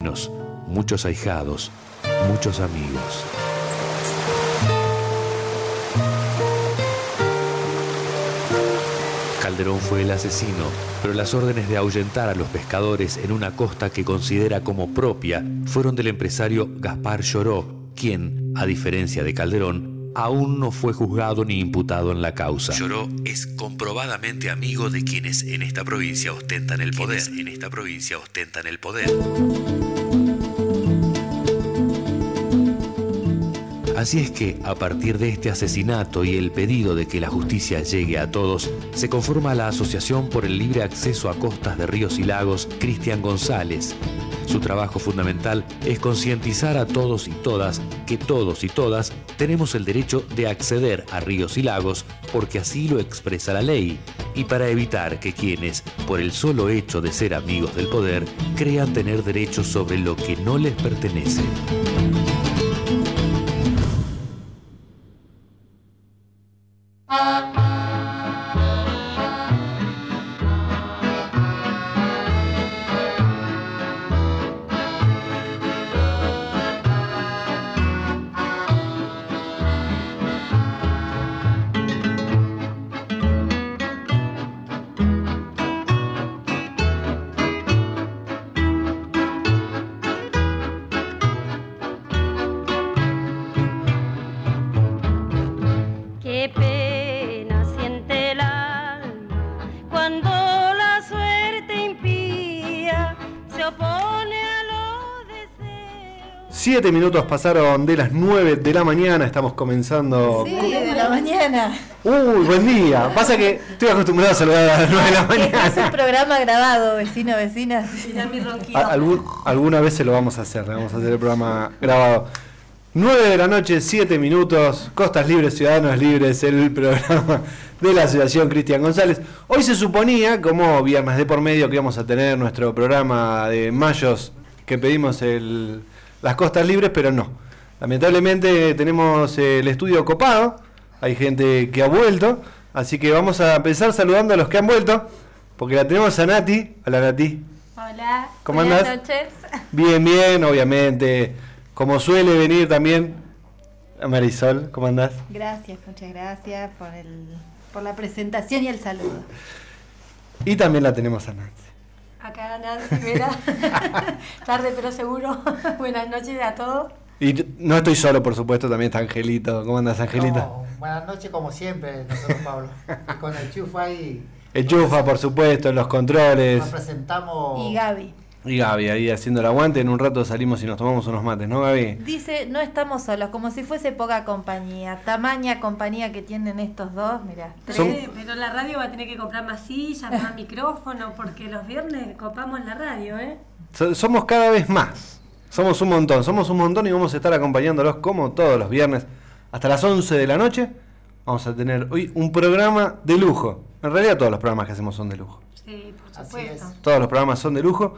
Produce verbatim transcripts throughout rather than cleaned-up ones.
sobrinos, muchos ahijados, muchos amigos. Calderón fue el asesino, pero las órdenes de ahuyentar a los pescadores en una costa que considera como propia fueron del empresario Gaspar Lloró, quien, a diferencia de Calderón, aún no fue juzgado ni imputado en la causa. Lloró es comprobadamente amigo de quienes en esta provincia ostentan el poder. En esta provincia ostentan el poder. Así es que, a partir de este asesinato y el pedido de que la justicia llegue a todos, se conforma la Asociación por el Libre Acceso a Costas de Ríos y Lagos Cristian González. Su trabajo fundamental es concientizar a todos y todas que todos y todas tenemos el derecho de acceder a ríos y lagos porque así lo expresa la ley, y para evitar que quienes, por el solo hecho de ser amigos del poder, crean tener derechos sobre lo que no les pertenece. Siete minutos pasaron de las nueve de la mañana, estamos comenzando... Sí, de la mañana. Uy, buen día. Pasa que estoy acostumbrado a saludar a las nueve de la mañana. Es un programa grabado, vecinos, vecinas. Algún, alguna vez se lo vamos a hacer, vamos a hacer el programa grabado. nueve de la noche, siete minutos, Costas Libres, Ciudadanos Libres, el programa de la Asociación Cristian González. Hoy se suponía, como viernes de por medio, que íbamos a tener nuestro programa de mayos que pedimos el... las Costas Libres, pero no. Lamentablemente tenemos el estudio copado, hay gente que ha vuelto, así que vamos a empezar saludando a los que han vuelto, porque la tenemos a Nati. Hola, Nati. Hola, ¿Cómo buenas andás? noches. Bien, bien, obviamente. Como suele venir también Marisol, ¿cómo andás? Gracias, muchas gracias por, el, por la presentación y el saludo. Y también la tenemos a Nancy. Acá Nancy Vera, tarde pero seguro. Buenas noches a todos. Y no estoy solo, por supuesto, también está Angelito. ¿Cómo andas, Angelito? No, buenas noches, como siempre, nosotros, Pablo. Y con el Chufa ahí. El Chufa, por supuesto, en los controles. Nos presentamos. Y Gaby. Y Gaby ahí haciendo el aguante. En un rato salimos y nos tomamos unos mates, ¿no, Gaby? Dice, no estamos solos, como si fuese poca compañía. Tamaña compañía que tienen estos dos, mirá. Tres. Son- Sí, pero la radio va a tener que comprar más sillas, más micrófono, porque los viernes copamos la radio, ¿eh? So- somos cada vez más. Somos un montón, somos un montón y vamos a estar acompañándolos como todos los viernes. Hasta las once de la noche vamos a tener hoy un programa de lujo. En realidad todos los programas que hacemos son de lujo. Sí, por Así supuesto. es. Todos los programas son de lujo.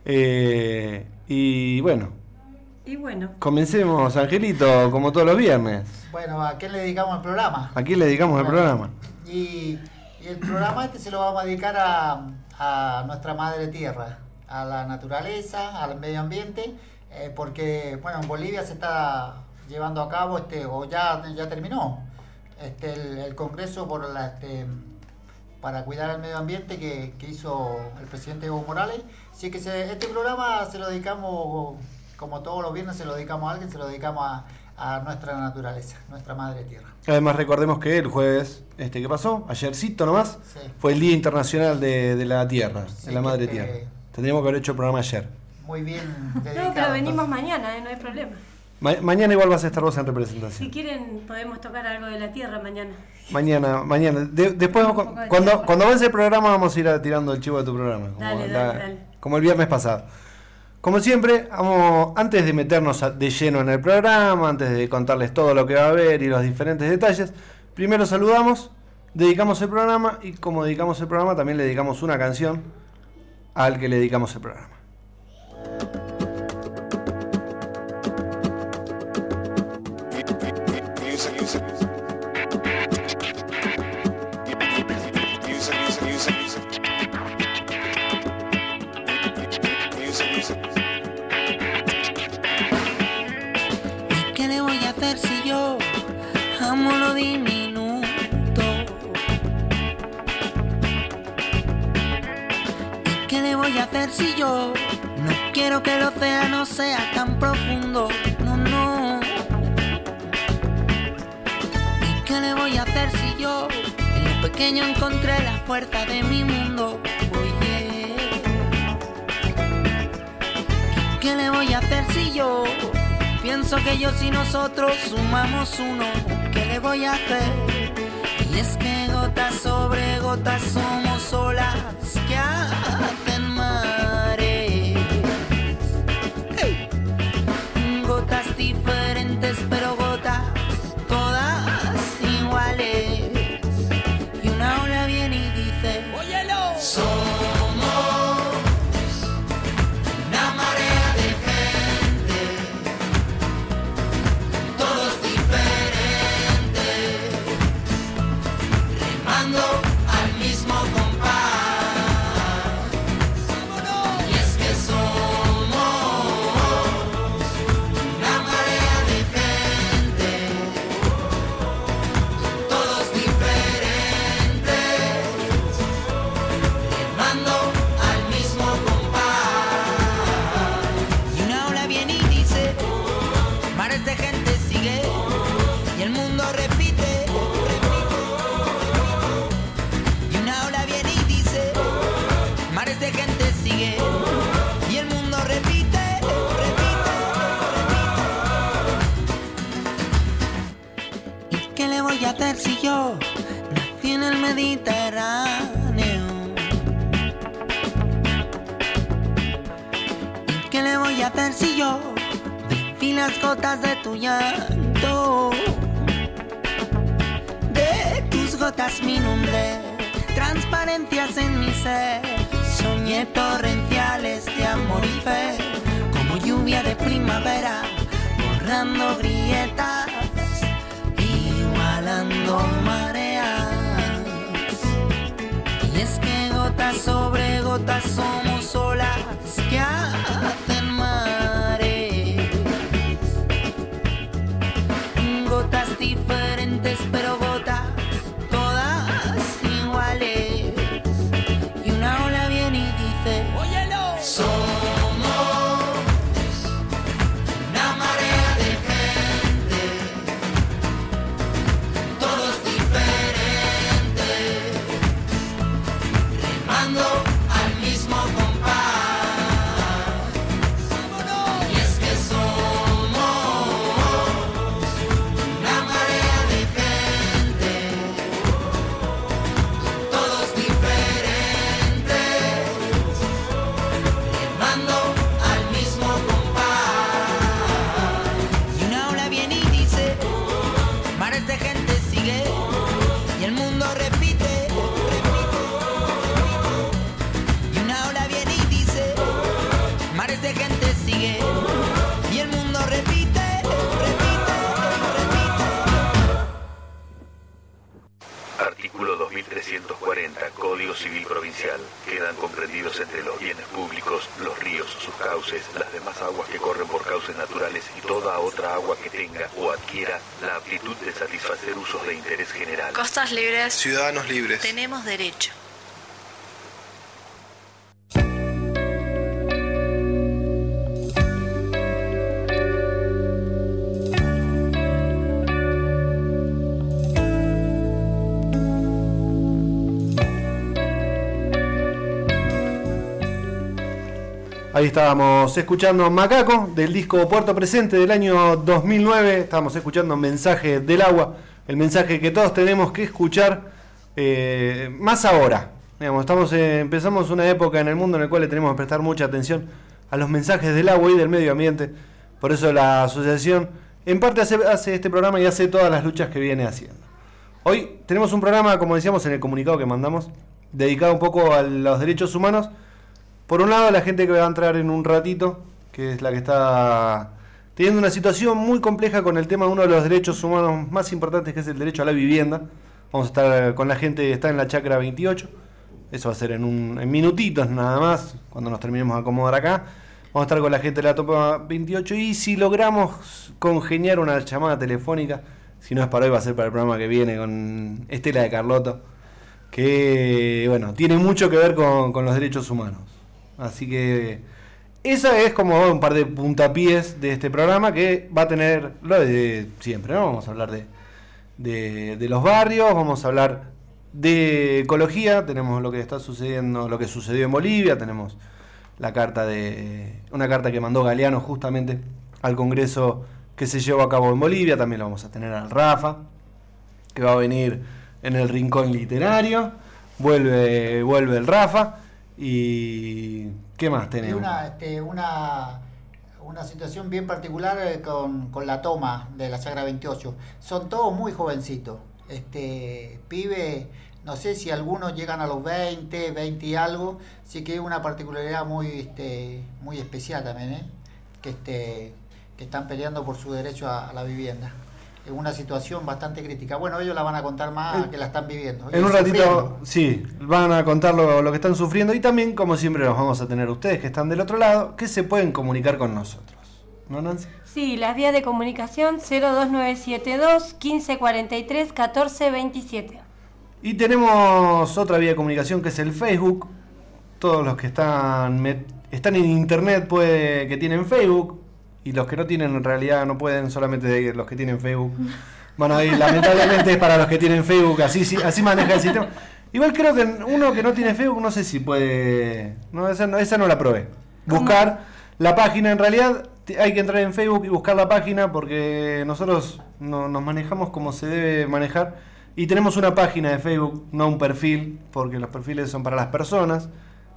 Eh, y bueno, Y bueno, comencemos, Angelito, como todos los viernes. Bueno, ¿a qué le dedicamos el programa? ¿A quién le dedicamos el programa? Y, y el programa este se lo vamos a dedicar a, a nuestra madre tierra, a la naturaleza, al medio ambiente, eh, porque bueno, en Bolivia se está llevando a cabo, este, o ya, ya terminó, este, el, el Congreso por la, este, para cuidar el medio ambiente que, que hizo el presidente Evo Morales. Así que se, este programa se lo dedicamos, como todos los viernes, se lo dedicamos a alguien, se lo dedicamos a, a nuestra naturaleza, nuestra madre tierra. Además recordemos que el jueves, este ¿qué pasó? Ayercito nomás, Sí. fue el Día Internacional de, de la Tierra, Sí, de la Madre que- Tierra. Tendríamos que haber hecho el programa ayer. Muy bien dedicado. no, pero venimos entonces. mañana, ¿eh? No hay problema. Ma- mañana igual vas a estar vos en Si representación. quieren, podemos tocar algo de la tierra mañana. Mañana, mañana. De- después, Un cu- poco de cuando, tierra. cuando avance el programa, vamos a ir a- tirando el chivo de tu programa. Como, Dale, la- dale, dale. como el viernes pasado. Como siempre, vamos, antes de meternos a- de lleno en el programa, antes de contarles todo lo que va a haber y los diferentes detalles, primero saludamos, dedicamos el programa y como dedicamos el programa, también le dedicamos una canción al que le dedicamos el programa. hacer si yo amo lo diminuto? ¿Y qué le voy a hacer si yo no quiero que el océano sea tan profundo? No, no. ¿Y qué le voy a hacer si yo en lo pequeño encontré la fuerza de mi mundo? Oye, ¿y qué le voy a hacer si yo pienso que ellos y nosotros sumamos uno? ¿Qué le voy a hacer? Y es que gotas sobre gotas somos olas que hacen mares. ¡Hey! Gotas diferentes pero gotas todas iguales. Y una ola viene y dice: óyelo. Somos una marea de gente, todos diferentes, remando al mismo compás. Y es que somos una marea de gente, todos diferentes, remando al mismo compás. Y una ola viene y dice: mares de gente sigue, y el mundo repite, repite, repite. Y una ola viene y dice: mares de gente sigue, y el mundo repite, repite, repite. ¿Y qué le voy a hacer si yo nací en el Mediterráneo? ¿Y qué le voy a hacer si yo vi las gotas de tu llanto? De tus gotas mi inundé, transparencias en mi ser, soñé torrenciales de amor y fe, como lluvia de primavera, borrando grietas, igualando mareas. Y es que gotas sobre gotas somos olas que hacen mares. Gotas diferentes pero gotas todas iguales. Y una ola viene y dice: óyelo. Somos una marea de gente, todos diferentes, remando al mismo compás. Y es que somos una marea de gente, todos diferentes, remando al mismo compás. Y una ola viene y dice: mares de gente sigue, y el mundo repite, repite, repite. Y una ola viene y dice: mares de gente sigue, y el mundo repite, repite, repite. Artículo dos mil trescientos cuarenta, Código Civil Provincial. Quedan comprendidos entre los bienes públicos los ríos, sus cauces, las demás aguas que corren por cauces naturales y toda otra agua que tenga o adquiera la aptitud de satisfacer usos de interés general. Costas libres. Ciudadanos libres. Tenemos derecho. Ahí estábamos escuchando Macaco del disco Puerto Presente del año dos mil nueve. Estábamos escuchando Mensaje del Agua, el mensaje que todos tenemos que escuchar, eh, más ahora. Digamos, estamos eh, empezamos una época en el mundo en el cual le tenemos que prestar mucha atención a los mensajes del agua y del medio ambiente. Por eso la asociación en parte hace, hace este programa y hace todas las luchas que viene haciendo. Hoy tenemos un programa, como decíamos en el comunicado que mandamos, dedicado un poco a los derechos humanos. Por un lado, la gente que va a entrar en un ratito, que es la que está teniendo una situación muy compleja con el tema de uno de los derechos humanos más importantes, que es el derecho a la vivienda. Vamos a estar con la gente que está en la chacra veintiocho. Eso va a ser en, un, en minutitos nada más, cuando nos terminemos de acomodar acá. Vamos a estar con la gente de la Toma veintiocho y si logramos congeniar una llamada telefónica, si no es para hoy va a ser para el programa que viene con Estela de Carlotto, que bueno, tiene mucho que ver con, con los derechos humanos. Así que esa es como un par de puntapiés de este programa que va a tener lo de siempre, ¿no? Vamos a hablar de, de, de los barrios, vamos a hablar de ecología, tenemos lo que está sucediendo, lo que sucedió en Bolivia, tenemos la carta de una carta que mandó Galeano justamente al Congreso que se llevó a cabo en Bolivia. También lo vamos a tener al Rafa, que va a venir en el Rincón Literario. Vuelve, vuelve el Rafa. ¿Y qué más tenemos? Y una, este, una, una situación bien particular con, con la toma de la Sagra veintiocho. Son todos muy jovencitos. Este, pibe, no sé si algunos llegan a los veinte, veinte y algo. Sí que es una particularidad muy, este, muy especial también, ¿eh? Que, este, que están peleando por su derecho a, a la vivienda. Es una situación bastante crítica. Bueno, ellos la van a contar más, eh, que la están viviendo. En un ratito, sufriendo. Sí, van a contar lo, lo que están sufriendo. Y también, como siempre, los vamos a tener ustedes que están del otro lado, que se pueden comunicar con nosotros. ¿No, Nancy? Sí, las vías de comunicación cero dos nueve siete dos, quince cuarenta y tres, catorce veintisiete. Y tenemos otra vía de comunicación que es el Facebook. Todos los que están, met, están en internet puede, que tienen Facebook. Y los que no tienen, en realidad no pueden, solamente los que tienen Facebook. Bueno, y lamentablemente es para los que tienen Facebook, así, así maneja el sistema. Igual creo que uno que no tiene Facebook, no sé si puede... No, esa, no, esa no la probé. Buscar ¿Cómo? La página, en realidad hay que entrar en Facebook y buscar la página porque nosotros no, nos manejamos como se debe manejar. Y tenemos una página de Facebook, no un perfil, porque los perfiles son para las personas.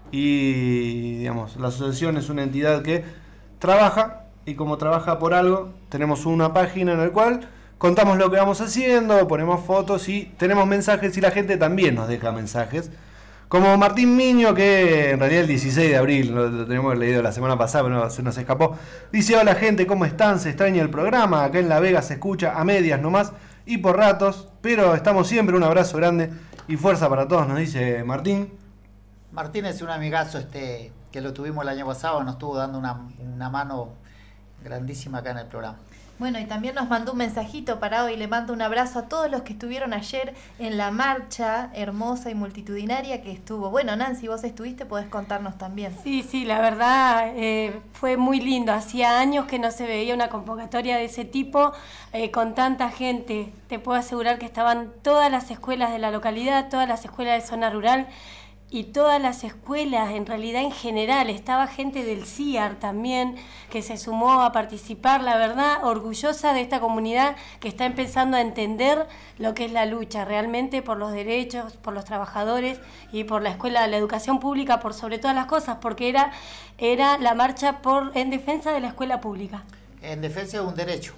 Y, digamos, la asociación es una entidad que trabaja... Y como trabaja por algo, tenemos una página en la cual contamos lo que vamos haciendo, ponemos fotos y tenemos mensajes y la gente también nos deja mensajes. Como Martín Miño, que en realidad el dieciséis de abril, lo, lo tenemos leído la semana pasada, pero no, se nos escapó. Dice: hola gente, ¿cómo están? Se extraña el programa, acá en La Vega se escucha a medias nomás y por ratos, pero estamos siempre, un abrazo grande y fuerza para todos, nos dice Martín. Martín es un amigazo este que lo tuvimos el año pasado, nos estuvo dando una, una mano grandísima acá en el programa. Bueno, y también nos mandó un mensajito para hoy. Le mando un abrazo a todos los que estuvieron ayer en la marcha hermosa y multitudinaria que estuvo. Bueno, Nancy, vos estuviste, podés contarnos también. Sí, sí, la verdad eh, fue muy lindo. Hacía años que no se veía una convocatoria de ese tipo eh, con tanta gente. Te puedo asegurar que estaban todas las escuelas de la localidad, todas las escuelas de zona rural y todas las escuelas, en realidad en general. Estaba gente del C I A R también que se sumó a participar, la verdad, orgullosa de esta comunidad que está empezando a entender lo que es la lucha realmente por los derechos, por los trabajadores y por la escuela, la educación pública, por sobre todas las cosas, porque era, era la marcha por en defensa de la escuela pública. En defensa de un derecho.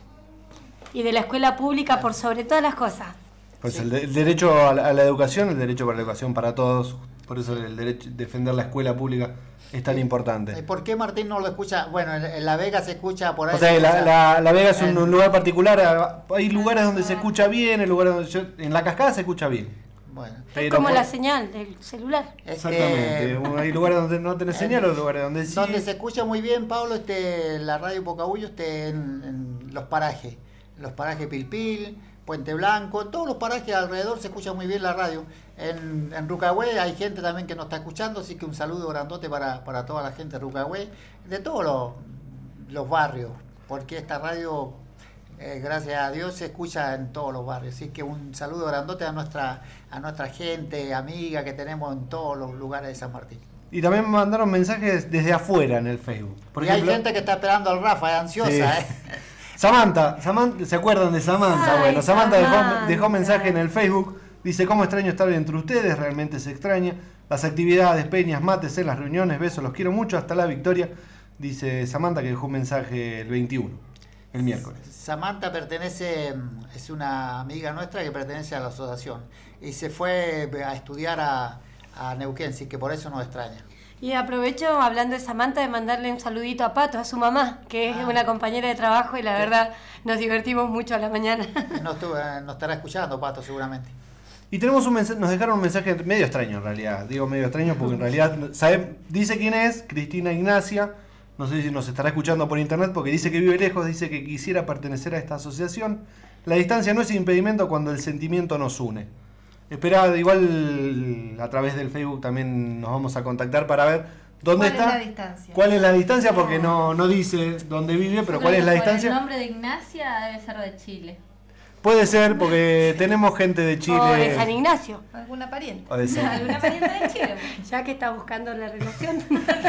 Y de la escuela pública por sobre todas las cosas. Pues Sí. el, de, el derecho a la, a la educación, el derecho para la educación para todos. Por eso el derecho defender la escuela pública es tan importante. ¿Por qué Martín no lo escucha? Bueno, en, en La Vega se escucha por ahí. O sea, se la, escucha la, la Vega es un, en- un lugar particular. Hay lugares donde se escucha bien, hay lugares donde yo- en la Cascada se escucha bien. Bueno, Es Pero como por- la señal del celular. Exactamente. este, Hay lugares donde no tenés señal, otros lugares donde sí. donde se escucha muy bien, Pablo, este, la radio Pocahuyo, este, en, en los parajes. Los parajes Pilpil, Puente Blanco, en todos los parajes alrededor se escucha muy bien la radio. En, en Rucahué hay gente también que nos está escuchando, así que un saludo grandote para, para toda la gente de Rucahué, de todos los, los barrios, porque esta radio, eh, gracias a Dios, se escucha en todos los barrios. Así que un saludo grandote a nuestra, a nuestra gente, amiga que tenemos en todos los lugares de San Martín. Y también me mandaron mensajes desde afuera en el Facebook. Por y ejemplo, hay gente que está esperando al Rafa, es ansiosa, Sí. ¿eh? Samantha, Samantha, ¿se acuerdan de Samantha? Ay, bueno, Samantha, Samantha. Dejó, dejó mensaje en el Facebook. Dice: ¿cómo extraño estar entre ustedes? Realmente se extraña. Las actividades, peñas, mates, en las reuniones, besos, los quiero mucho. Hasta la victoria. Dice Samantha, que dejó un mensaje el veintiuno, el miércoles. Samantha pertenece, es una amiga nuestra que pertenece a la asociación y se fue a estudiar a, a Neuquén, así que por eso nos extraña. Y aprovecho, hablando de Samantha, de mandarle un saludito a Pato, a su mamá, que es Ah. una compañera de trabajo y la verdad nos divertimos mucho a la mañana. Nos, estuvo- nos estará escuchando, Pato, seguramente. Y tenemos un mensaje, nos dejaron un mensaje medio extraño en realidad. Digo medio extraño porque en realidad sabe, dice quién es, Cristina Ignacia, no sé si nos estará escuchando por internet porque dice que vive lejos, dice que quisiera pertenecer a esta asociación. La distancia no es impedimento cuando el sentimiento nos une. Esperá, igual a través del Facebook también nos vamos a contactar para ver dónde ¿Cuál está. es la distancia? ¿Cuál es la distancia? Porque no, no dice dónde vive, pero ¿cuál es la distancia? El nombre de Ignacia debe ser de Chile. Puede ser, porque tenemos gente de Chile. O de San Ignacio. ¿Alguna pariente? O de San- ¿Alguna pariente de Chile? Ya que está buscando la relación.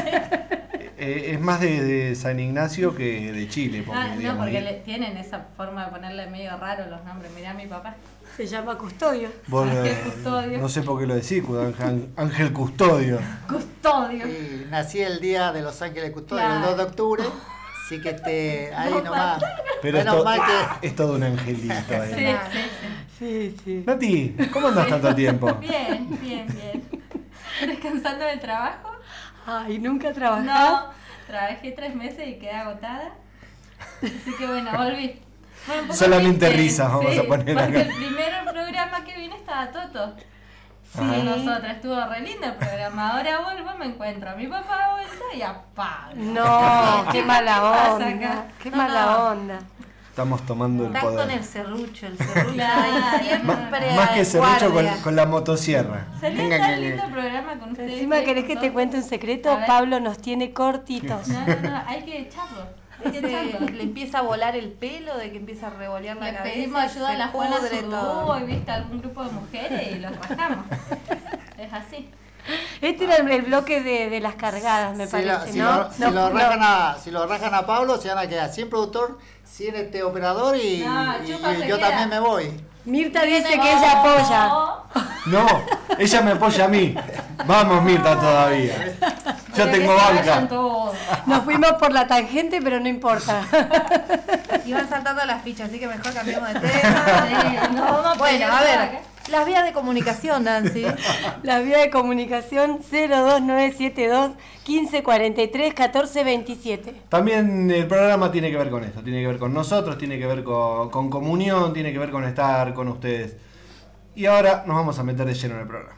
Eh, es más de, de San Ignacio que de Chile. Porque, Ah, no, digamos, porque ahí- le, tienen esa forma de ponerle medio raro los nombres. Mirá a mi papá. Se llama Custodio. vos, Ángel eh, Custodio. no sé por qué lo decís, Ángel, Ángel Custodio. Custodio. Y nací el día de Los Ángeles Custodios, Claro. el dos de octubre. Así que este, ahí nomás. Pero es, Menos to- mal que. es todo un angelito. Sí, ahí. sí, sí. Sí, sí. Nati, ¿cómo andas tanto tiempo? Bien, bien, bien. ¿Descansando del trabajo? Ay, ¿nunca trabajás? No, trabajé tres meses y quedé agotada. Así que bueno, volví. Bueno, un poco Solamente triste, risas vamos a poner porque acá. el primer programa que vine estaba Toto. Sí, Ajá. nosotras, estuvo re lindo el programa. Ahora vuelvo, me encuentro a mi papá de vuelta y a Pablo. No, qué mala ¿Qué pasa onda. acá? Qué No, mala no. onda. Estamos tomando el Estás con poder. el serrucho, el serrucho Claro. ahí siempre Más que a serrucho con, guardia. con la motosierra. Salió Venga, tan que- lindo el programa con ustedes. Encima, ¿querés que te Toto. cuente un A secreto? ver. Pablo nos tiene cortitos. No, no, no, hay que echarlo. Hay que Se- echarlo. le empieza a volar el pelo, de que empieza a revolear la Le cabeza. pedimos ayuda a se la Juana pudre todo. Zurdugo y viste a algún grupo de mujeres y los rajamos. Es así. Este era el, el bloque de, de las cargadas, me Si parece, lo, si ¿no? lo- si No, lo no. rajan a, si lo rajan a Pablo, se van a quedar sin productor, sin este operador y, No, y- Chupa y se yo queda. también me voy. Mirta dice que ella apoya. No, ella me apoya a mí. Vamos, Mirta, todavía. Yo Pero tengo que se vayan banca. todos. Nos fuimos por la tangente, pero no importa. Y van saltando las fichas, así que mejor cambiemos de tema. Sí, no vamos a Bueno, pelear a ver, acá. las vías de comunicación, Nancy. La vía de comunicación cero dos nueve siete dos, quince cuarenta y tres, catorce veintisiete. También el programa tiene que ver con esto, tiene que ver con nosotros, tiene que ver con, con comunión, tiene que ver con estar con ustedes. Y ahora nos vamos a meter de lleno en el programa.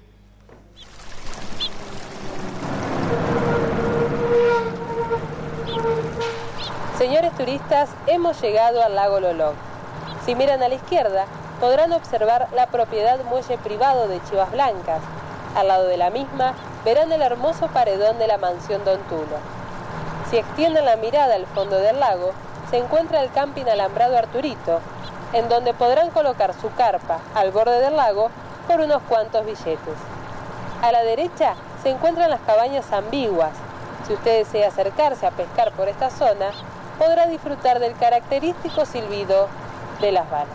Señores turistas, hemos llegado al lago Lolog. Si miran a la izquierda, podrán observar la propiedad muelle privado de Chivas Blancas. Al lado de la misma, verán el hermoso paredón de la mansión Don Tulo. Si extienden la mirada al fondo del lago, se encuentra el camping alambrado Arturito, en donde podrán colocar su carpa al borde del lago por unos cuantos billetes. A la derecha se encuentran las cabañas ambiguas. Si usted desea acercarse a pescar por esta zona, podrá disfrutar del característico silbido de las balas.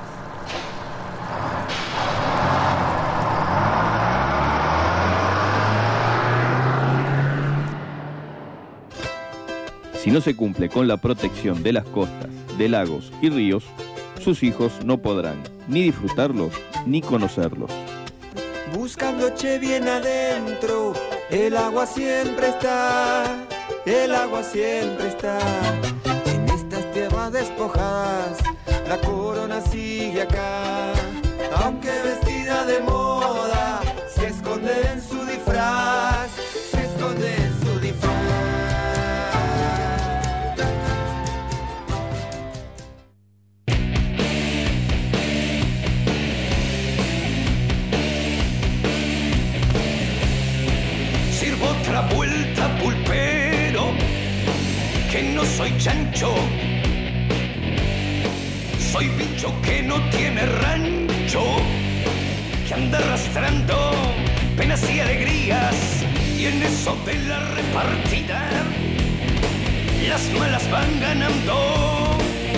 Si no se cumple con la protección de las costas, de lagos y ríos, sus hijos no podrán ni disfrutarlos ni conocerlos. Buscándoche bien adentro, el agua siempre está, el agua siempre está. En estas tierras despojadas, la corona sigue acá. Aunque vestida de moda, se esconde en su disfraz, se esconde en su disfraz. Sirvo otra vuelta, pulpero, que no soy chancho. Soy bicho que no tiene rancho, que anda arrastrando penas y alegrías. Y en eso de la repartida, las malas van ganando.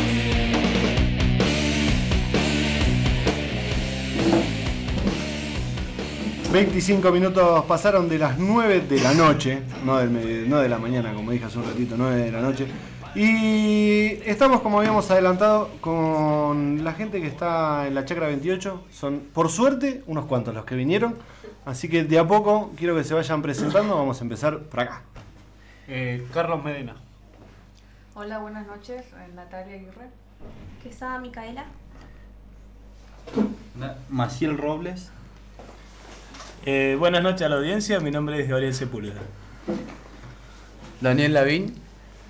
veinticinco minutos pasaron de las nueve de la noche, no, del medio- no de la mañana, como dije hace un ratito, nueve de la noche. Y estamos, como habíamos adelantado, con la gente que está en la Chacra veintiocho. Son, por suerte, unos cuantos los que vinieron. Así que de a poco quiero que se vayan presentando. Vamos a empezar por acá. Eh, Carlos Medina. Hola, buenas noches. eh, Natalia Aguirre. Quesada Micaela. Maciel Robles. Eh, buenas noches a la audiencia, mi nombre es Gabriel Sepúlveda. Daniel Lavín.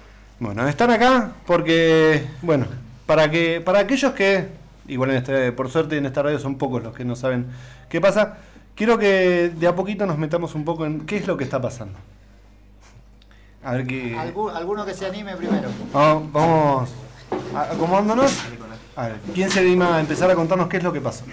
Bueno, están acá porque, bueno, para que para aquellos que, igual en este, por suerte en esta radio son pocos los que no saben qué pasa, quiero que de a poquito nos metamos un poco en qué es lo que está pasando. A ver qué... Algu- alguno que se anime primero. Vamos, vamos acomodándonos. A ver, ¿quién se anima a empezar a contarnos qué es lo que pasó?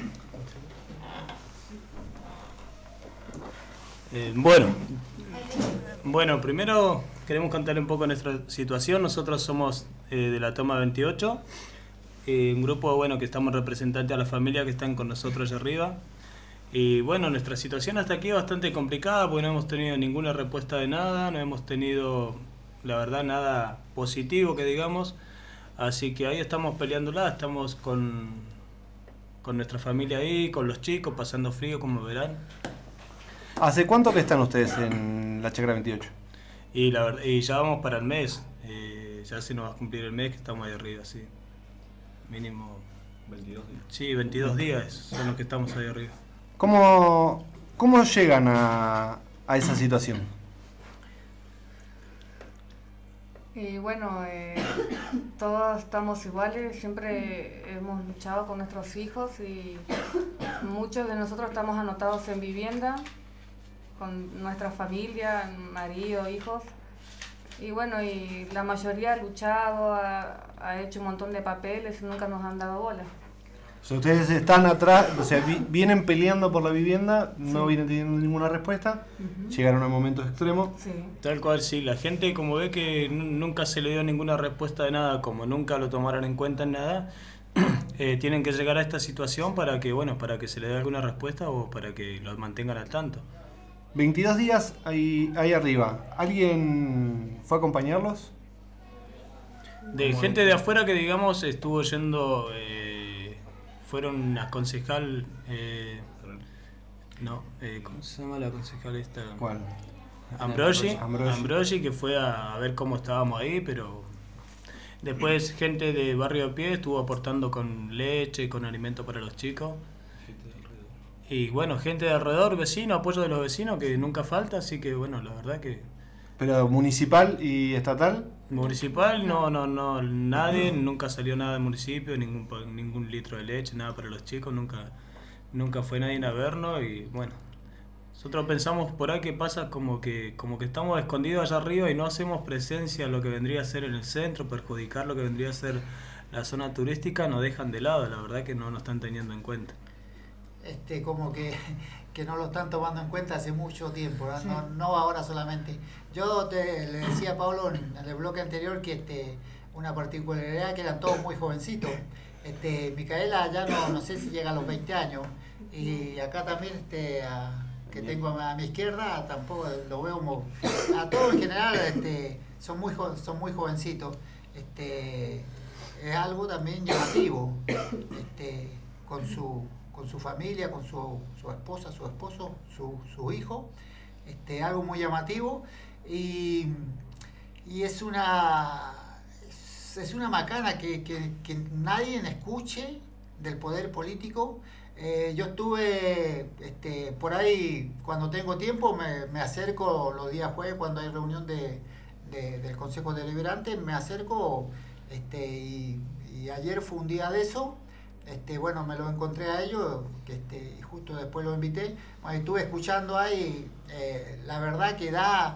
Eh, bueno, bueno, primero queremos contarle un poco nuestra situación. Nosotros somos eh, de la Toma veintiocho, eh, un grupo bueno que estamos representantes a la familia que están con nosotros allá arriba. Y bueno, nuestra situación hasta aquí es bastante complicada porque no hemos tenido ninguna respuesta de nada, no hemos tenido, la verdad, nada positivo que digamos. Así que ahí estamos peleándola, estamos con, con nuestra familia ahí, con los chicos, pasando frío, como verán. ¿Hace cuánto que están ustedes en la Chacra veintiocho? Y, la verdad, y ya vamos para el mes, eh, ya se nos va a cumplir el mes que estamos ahí arriba, sí. Mínimo... veintidós días. Sí, veintidós días son los que estamos ahí arriba. ¿Cómo, cómo llegan a, a esa situación? Y bueno, eh, todos estamos iguales, siempre hemos luchado con nuestros hijos y muchos de nosotros estamos anotados en vivienda, con nuestra familia, marido, hijos. Y bueno, y la mayoría ha luchado, ha, ha hecho un montón de papeles y nunca nos han dado bola. O sea, ustedes están atrás, o sea, vi, vienen peleando por la vivienda, no Sí. vienen teniendo ninguna respuesta, Ujú. llegaron a momentos extremos. Sí. Tal cual, sí. La gente, como ve que n- nunca se le dio ninguna respuesta de nada, como nunca lo tomaron en cuenta en nada, eh, tienen que llegar a esta situación para que, bueno, para que se le dé alguna respuesta o para que los mantengan al tanto. veintidós días ahí, ahí arriba. ¿Alguien fue a acompañarlos? De Como gente de- de afuera que, digamos, estuvo yendo, eh, fueron a concejal, eh, no, eh, ¿cómo se llama la concejal esta? ¿Cuál? Ambrosi, Ambrosi. Ambrosi, que fue a, a ver cómo estábamos ahí, pero después gente de Barrio de Pie estuvo aportando con leche, con alimento para los chicos. Y bueno, gente de alrededor, vecinos, apoyo de los vecinos, que nunca falta, así que bueno, la verdad que... ¿Pero municipal y estatal? Municipal, no, no, no, nadie, nunca salió nada del municipio, ningún pa- ningún litro de leche, nada para los chicos, nunca nunca fue nadie a vernos y bueno, nosotros pensamos por ahí que pasa como que como que estamos escondidos allá arriba y no hacemos presencia en lo que vendría a ser en el centro, perjudicar lo que vendría a ser la zona turística, nos dejan de lado, la verdad que no nos están teniendo en cuenta. Este, como que, que no lo están tomando en cuenta hace mucho tiempo, ¿verdad? Sí. no, no ahora solamente. Yo te, le decía a Pablo en, en el bloque anterior que este, una particularidad que eran todos muy jovencitos. Este, Micaela ya no, no sé si llega a los veinte años y acá también este, a, que tengo a, a mi izquierda tampoco lo veo como, a todos en general este, son, muy jo- son muy jovencitos. Este, es algo también llamativo, este, con su con su familia, con su, su esposa, su esposo, su, su hijo, este, algo muy llamativo y, y es una es, es una macana que, que, que nadie escuche del poder político. Eh, yo estuve este, por ahí, cuando tengo tiempo, me, me acerco los días jueves cuando hay reunión de, de, del Consejo Deliberante, me acerco este, y, y ayer fue un día de eso. Este, bueno, me lo encontré a ellos, que este, y justo después lo invité. Bueno, estuve escuchando ahí, eh, la verdad que da,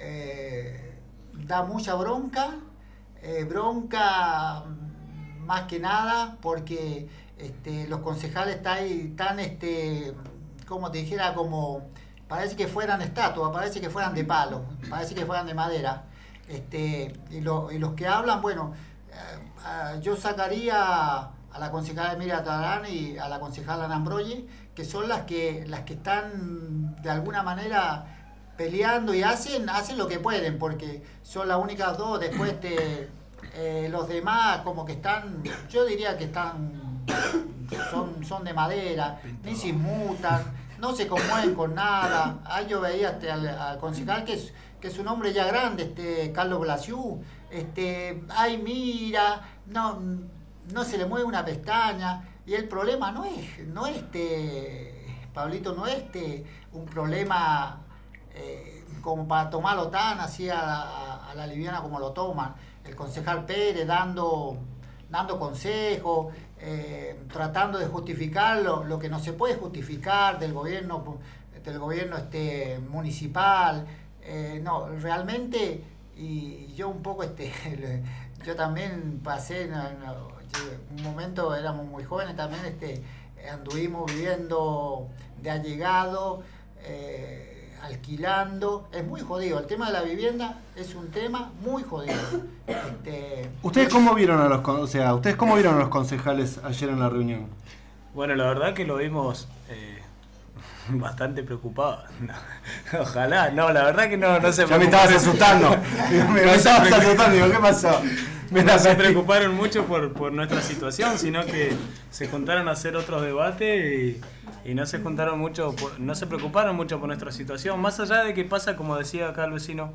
eh, da mucha bronca, eh, bronca más que nada, porque este, los concejales están ahí, tan, este, como te dijera, como, parece que fueran estatuas, parece que fueran de palo, parece que fueran de madera. Este, y, lo, y los que hablan, bueno, eh, eh, yo sacaría a la concejala Emilia Tarán y a la concejala Ana Ambroye, que son las que las que están de alguna manera peleando y hacen hacen lo que pueden, porque son las únicas dos. Después te, eh, los demás como que están, yo diría que están son, son de madera, ni se inmutan, no se conmueven con nada. Ah, yo veía este, al, al concejal que es, que es un hombre ya grande, este Carlos Blasiú, este, ay mira, no no se le mueve una pestaña, y el problema no es, no es este, Pablito, no es este, un problema eh, como para tomarlo tan así a la, a la liviana como lo toman. el concejal Pérez dando, dando consejos, eh, tratando de justificar lo, lo que no se puede justificar del gobierno, del gobierno este, municipal. Eh, no, realmente, y yo un poco, este, yo también pasé, no, no, un momento éramos muy jóvenes también, este, anduvimos viviendo de allegado, eh, alquilando, es muy jodido. El tema de la vivienda es un tema muy jodido. Este, ¿Ustedes cómo vieron a los, con- o sea, ustedes cómo vieron a los concejales ayer en la reunión? Bueno, la verdad que lo vimos eh, bastante preocupados. No, ojalá, no, la verdad que no, no se Ya me estabas asustando. me, me estabas asustando, digo, ¿qué pasó? Me No la se perdí. preocuparon mucho por, por nuestra situación, sino que se juntaron a hacer otros debates y, y no se juntaron mucho, por- no se preocuparon mucho por nuestra situación. Más allá de que pasa, como decía acá el vecino,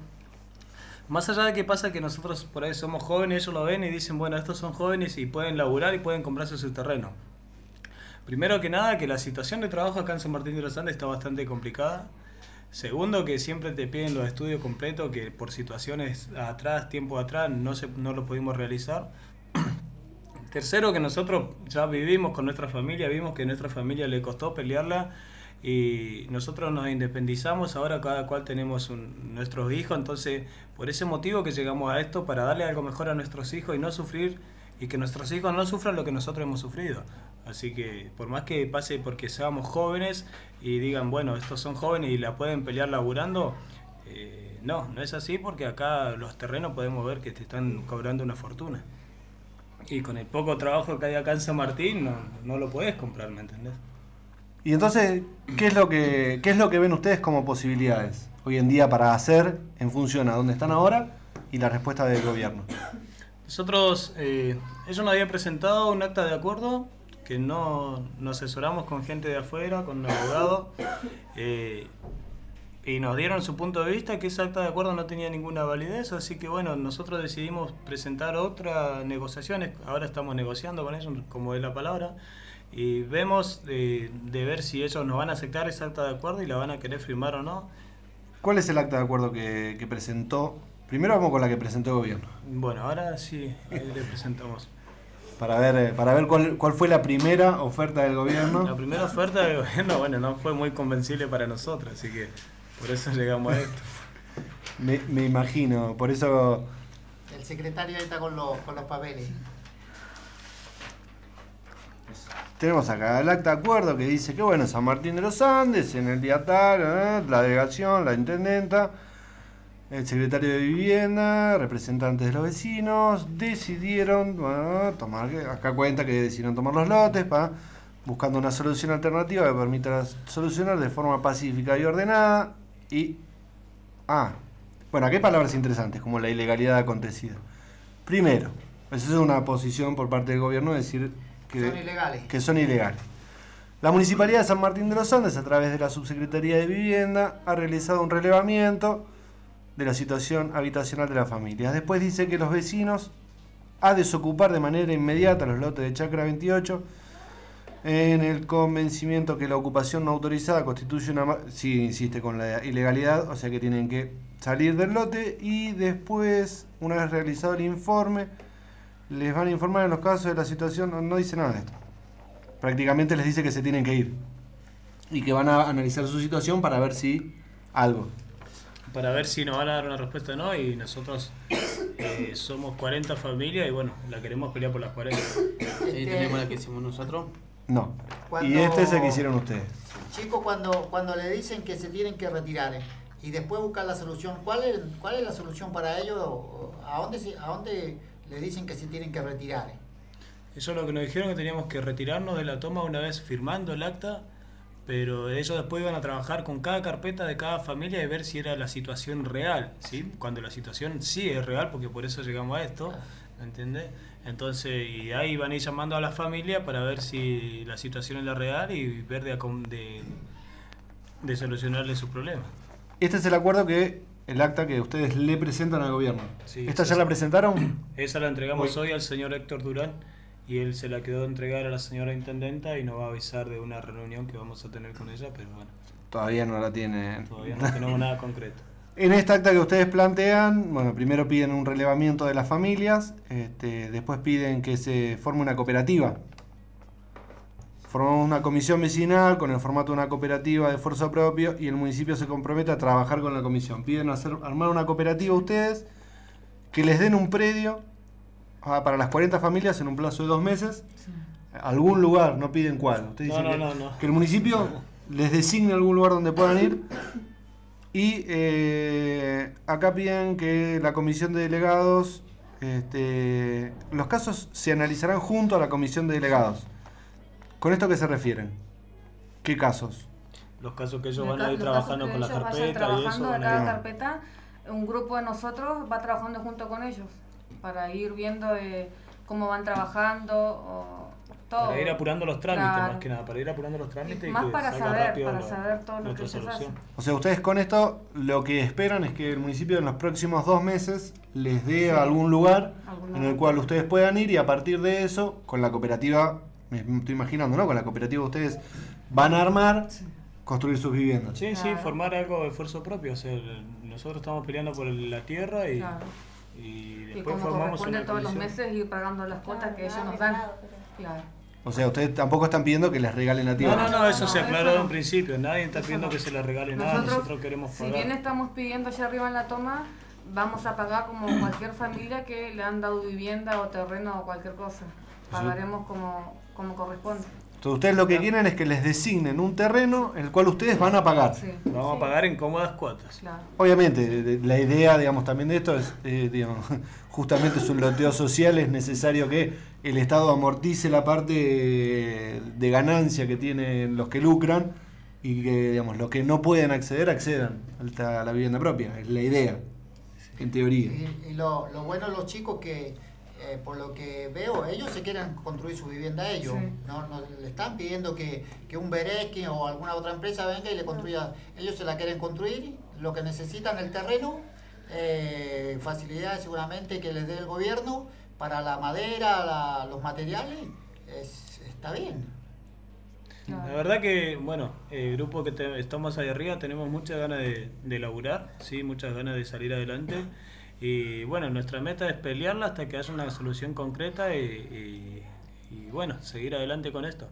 más allá de que pasa que nosotros por ahí somos jóvenes, ellos lo ven y dicen, bueno, estos son jóvenes y pueden laburar y pueden comprarse su terreno. Primero que nada, que la situación de trabajo acá en San Martín de los Andes está bastante complicada. Segundo, que siempre te piden los estudios completos, que por situaciones atrás, tiempo atrás, no, se, no lo pudimos realizar. Tercero, que nosotros ya vivimos con nuestra familia, vimos que a nuestra familia le costó pelearla y nosotros nos independizamos, ahora cada cual tenemos un, nuestros hijos, entonces por ese motivo que llegamos a esto, para darle algo mejor a nuestros hijos y no sufrir, y que nuestros hijos no sufran lo que nosotros hemos sufrido. Así que por más que pase porque seamos jóvenes y digan, bueno, estos son jóvenes y la pueden pelear laburando, eh, no, no es así, porque acá los terrenos podemos ver que te están cobrando una fortuna. Y con el poco trabajo que hay acá en San Martín, no, no lo podés comprar, ¿me entendés? Y entonces, ¿qué es lo que qué es lo que ven ustedes como posibilidades hoy en día para hacer en función a dónde están ahora y la respuesta del gobierno? Nosotros, eh, ellos nos habían presentado un acta de acuerdo que no nos asesoramos con gente de afuera, con un abogado, eh, y nos dieron su punto de vista que ese acta de acuerdo no tenía ninguna validez, así que bueno, nosotros decidimos presentar otras negociaciones, ahora estamos negociando con ellos, como es la palabra, y vemos de, de ver si ellos nos van a aceptar ese acta de acuerdo y la van a querer firmar o no. ¿Cuál es el acta de acuerdo que, que presentó? Primero vamos con la que presentó el gobierno. Bueno, ahora sí, eh, le presentamos. Para ver, eh, para ver cuál, cuál fue la primera oferta del gobierno. La primera oferta del gobierno, bueno, no fue muy convencible para nosotros, así que por eso llegamos a esto. Me, me imagino, por eso... El secretario ahí está con los, con los papeles. Tenemos acá el acta de acuerdo que dice que bueno, San Martín de los Andes, en el día tal, eh, la delegación, la intendenta, el secretario de Vivienda, representantes de los vecinos, decidieron bueno, tomar, acá cuenta que decidieron tomar los lotes, pa, buscando una solución alternativa que permita solucionar de forma pacífica y ordenada. Y, ah, bueno, aquí hay palabras interesantes, como la ilegalidad acontecida. Primero, esa es una posición por parte del gobierno de decir que Son ilegales. que son ilegales. La Municipalidad de San Martín de los Andes, a través de la Subsecretaría de Vivienda, ha realizado un relevamiento de la situación habitacional de las familias. Después dice que los vecinos a desocupar de manera inmediata los lotes de Chacra veintiocho en el convencimiento que la ocupación no autorizada constituye una... ma- Sí, insiste con la ilegalidad, o sea que tienen que salir del lote y después, una vez realizado el informe, les van a informar en los casos de la situación, no, no dice nada de esto. Prácticamente les dice que se tienen que ir y que van a analizar su situación para ver si algo. Para ver si nos van a dar una respuesta o no, y nosotros eh, somos cuarenta familias y bueno, la queremos pelear por las cuarenta. Este- ¿Tenemos la que hicimos nosotros? No. Cuando- Y este es el que hicieron ustedes. Chicos, cuando, cuando le dicen que se tienen que retirar eh, y después buscar la solución, ¿cuál es, cuál es la solución para ellos? ¿A dónde, se- a dónde le dicen que se tienen que retirar? eh? Eso es lo que nos dijeron, que teníamos que retirarnos de la toma una vez firmando el acta, pero ellos después iban a trabajar con cada carpeta de cada familia y ver si era la situación real, ¿sí? Cuando la situación sí es real, porque por eso llegamos a esto, ¿me entiendes? Entonces, y ahí van a ir llamando a la familia para ver si la situación es la real y ver de, acom- de, de solucionarle sus problemas. Este es el acuerdo que, el acta que ustedes le presentan al gobierno. Sí, ¿Esta sí, ya la sí. presentaron? Esa la entregamos Hoy. hoy al señor Héctor Durán y él se la quedó de entregar a la señora intendenta y nos va a avisar de una reunión que vamos a tener con ella, pero bueno, Todavía no la tienen. todavía no tenemos nada concreto. En esta acta que ustedes plantean, bueno, primero piden un relevamiento de las familias, este, después piden que se forme una cooperativa. Formamos una comisión vecinal con el formato de una cooperativa de esfuerzo propio y el municipio se compromete a trabajar con la comisión. Piden hacer, armar una cooperativa ustedes, que les den un predio ah, para las cuarenta familias en un plazo de dos meses. Sí. Algún lugar, no piden cuál. Ustedes no, dicen no, que, no, no. que el municipio les designe algún lugar donde puedan ir. Y eh, acá piden que la comisión de delegados, este, los casos se analizarán junto a la comisión de delegados. ¿Con esto a qué se refieren? ¿Qué casos? Los casos que ellos van a ir trabajando con la carpeta y trabajando eso. De cada carpeta, un grupo de nosotros va trabajando junto con ellos para ir viendo eh, cómo van trabajando o todo. Para ir apurando los trámites, claro. más que nada, para ir apurando los trámites más y que para salga saber, rápido para lo, saber todo lo que se hace. O sea, ustedes con esto lo que esperan es que el municipio en los próximos dos meses les dé sí. algún lugar ¿Algún en el cual ustedes puedan ir y a partir de eso, con la cooperativa, me estoy imaginando, ¿no? Con la cooperativa ustedes van a armar, sí. construir sus viviendas. Sí, claro. sí, formar algo de esfuerzo propio. O sea, nosotros estamos peleando por la tierra y, claro. y después y como formamos corresponde una todos comisión. los meses ir pagando las cuotas claro, que ellos nos dan. Claro. O sea, ustedes tampoco están pidiendo que les regalen la tierra. No, no, no, eso no, se aclaró no. en principio. Nadie está pidiendo no. que se les regale nosotros, nada. Nosotros queremos pagar. Si bien estamos pidiendo allá arriba en la toma, vamos a pagar como cualquier familia que le han dado vivienda o terreno o cualquier cosa. Pagaremos como, como corresponde. Entonces ustedes lo que quieren es que les designen un terreno el cual ustedes van a pagar. Sí. Vamos sí. a pagar en cómodas cuotas. Claro. Obviamente, la idea, digamos, también de esto es, eh, digamos, justamente es un loteo social, es necesario que el Estado amortice la parte de ganancia que tienen los que lucran y que, digamos, los que no pueden acceder, accedan a la vivienda propia. Es la idea, en teoría. Y, y lo, lo bueno de los chicos que... Eh, por lo que veo, ellos se quieren construir su vivienda ellos, sí. no, no le están pidiendo que, que un Berequi o alguna otra empresa venga y le construya, ellos se la quieren construir, lo que necesitan el terreno, eh, facilidades seguramente que les dé el gobierno para la madera, la, los materiales, es, está bien. La verdad que, bueno, el grupo que te, estamos ahí arriba tenemos muchas ganas de, de laburar, sí, muchas ganas de salir adelante. Y bueno, nuestra meta es pelearla hasta que haya una solución concreta y, y, y bueno, seguir adelante con esto.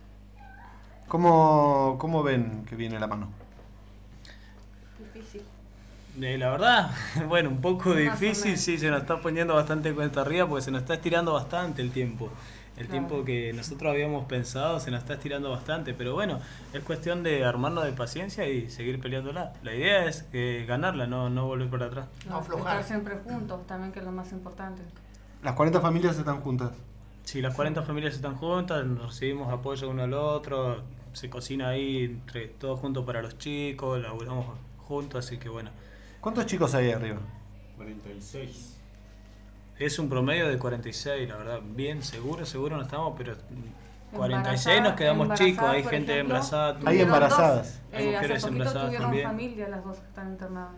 ¿Cómo, cómo ven que viene la mano? Difícil. Eh, la verdad, bueno, un poco difícil, sí, se nos está poniendo bastante cuesta arriba porque se nos está estirando bastante el tiempo. El claro. tiempo que nosotros habíamos pensado se nos está estirando bastante, pero bueno, es cuestión de armarnos de paciencia y seguir peleándola. La idea es eh, ganarla, no, no volver para atrás. No, estar siempre juntos también, que es lo más importante. ¿Las cuarenta familias están juntas? Sí, las cuarenta familias están juntas, nos recibimos apoyo uno al otro, se cocina ahí entre todos juntos para los chicos, laburamos juntos, así que bueno. ¿Cuántos chicos hay ahí arriba? cuarenta y seis. Es un promedio de cuarenta y seis, la verdad, bien, seguro, seguro no estamos, pero cuarenta y seis nos quedamos chicos, hay gente ejemplo, embarazada. Hay embarazadas. Dos, hay eh, mujeres embarazadas tuvieron también. Familia las dos que están internadas.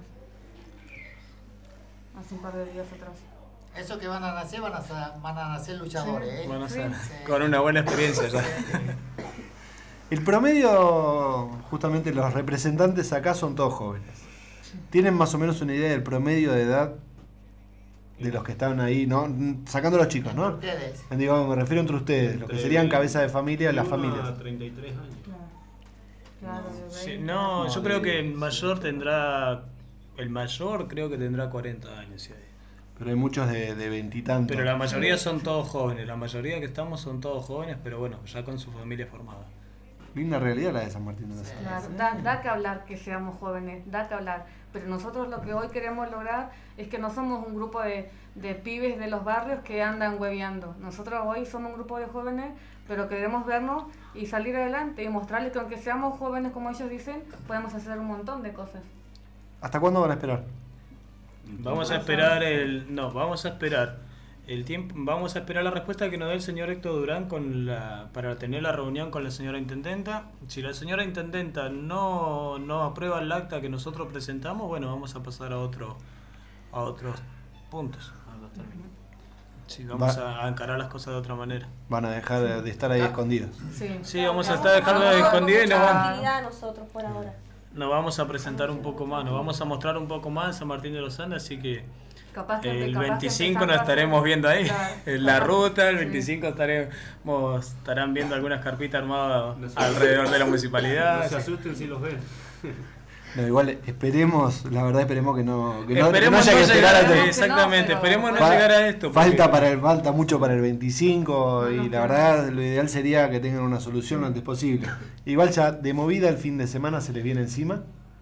Hace un par de días atrás. Eso que van a nacer, van a, van a nacer luchadores, ¿eh? Van a ser, sí. Con una buena experiencia ya. El promedio, justamente los representantes acá son todos jóvenes. ¿Tienen más o menos una idea del promedio de edad de los que estaban ahí, no sacando a los chicos, ¿no? Ustedes. Digo, me refiero entre ustedes, entre los que serían cabeza de familia, las familias. treinta y tres años. Claro, sí, no, no, yo creo que el mayor tendrá, el mayor creo que tendrá cuarenta años. ¿Sí? Pero hay muchos de veintitantos. Pero la mayoría son todos jóvenes, la mayoría que estamos son todos jóvenes, pero bueno, ya con su familia formada. Linda realidad la de San Martín de la Sala. Claro, da, da que hablar que seamos jóvenes, da que hablar. Pero nosotros lo que hoy queremos lograr es que no somos un grupo de, de pibes de los barrios que andan hueveando. Nosotros hoy somos un grupo de jóvenes, pero queremos vernos y salir adelante y mostrarles que aunque seamos jóvenes, como ellos dicen, podemos hacer un montón de cosas. ¿Hasta cuándo van a esperar? Vamos a esperar el... No, vamos a esperar el tiempo, vamos a esperar la respuesta que nos dé el señor Héctor Durán con la, para tener la reunión con la señora intendenta. Si la señora intendenta no, no aprueba el acta que nosotros presentamos, bueno, vamos a pasar a otro a otros puntos. Sí, vamos Va. a encarar las cosas de otra manera. Van a dejar de, de estar ahí escondidos. Sí, sí, vamos a estar dejando de escondidos y nos vamos. Tranquilidad nosotros por ahora. nos vamos a presentar un poco más, nos vamos a mostrar un poco más en San Martín de los Andes, así que Capaz que- el capaz que veinticinco empezando nos estaremos a- viendo ahí, Claro. en la ruta, el veinticinco estaremos, estarán viendo algunas carpitas armadas No se- alrededor de la municipalidad. No se asusten si los ven. No, igual esperemos, la verdad esperemos que no, que no, que no Esperemos haya no que esperar llegar, hasta- exactamente, esperemos no Fa- llegar a esto. Falta porque- para el, falta mucho para el veinticinco y la verdad lo ideal sería que tengan una solución lo antes posible. Igual ya de movida el fin de semana se les viene encima.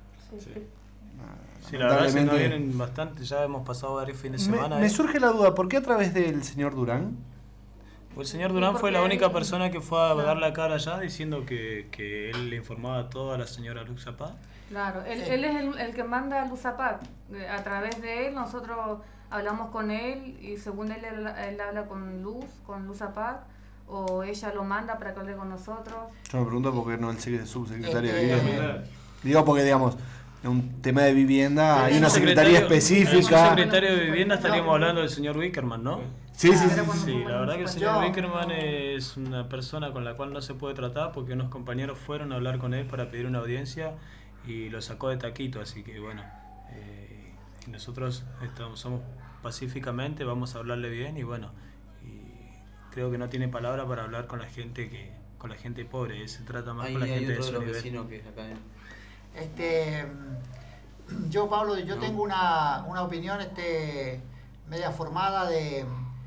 Sí, la verdad es que nos Lamentablemente- vienen bastante, ya hemos pasado varios fines de Me, semana. me ahí. surge la duda, ¿por qué a través del señor Durán? Pues el señor Durán fue la porque única él- persona que fue a dar la cara allá diciendo que, que él le informaba todo a la señora Luz Zapá. Claro, él, él es el, el que manda a Luz Zapata. Eh, A través de él nosotros hablamos con él y según él, él, él habla con Luz, con Luz Zapata, o ella lo manda para que hable con nosotros. Yo me pregunto por qué no el sec- subsecretario de Este, vivienda. Digo porque, digamos, en un tema de vivienda hay El una secretaría subsecretario- específica. El secretario de Vivienda estaríamos hablando del señor Wickerman, ¿no? Sí, sí, sí. Sí, la verdad que el señor Yo- Wickerman es una persona con la cual no se puede tratar porque unos compañeros fueron a hablar con él para pedir una audiencia y lo sacó de taquito, así que bueno, eh, y nosotros estamos, somos pacíficamente, vamos a hablarle bien y bueno, y creo que no tiene palabra para hablar con la gente que con la gente pobre, se trata más Ahí con la hay gente de otro de su los nivel. vecinos que es acá en... Este, yo, Pablo, yo No. tengo una, una opinión este, media formada de,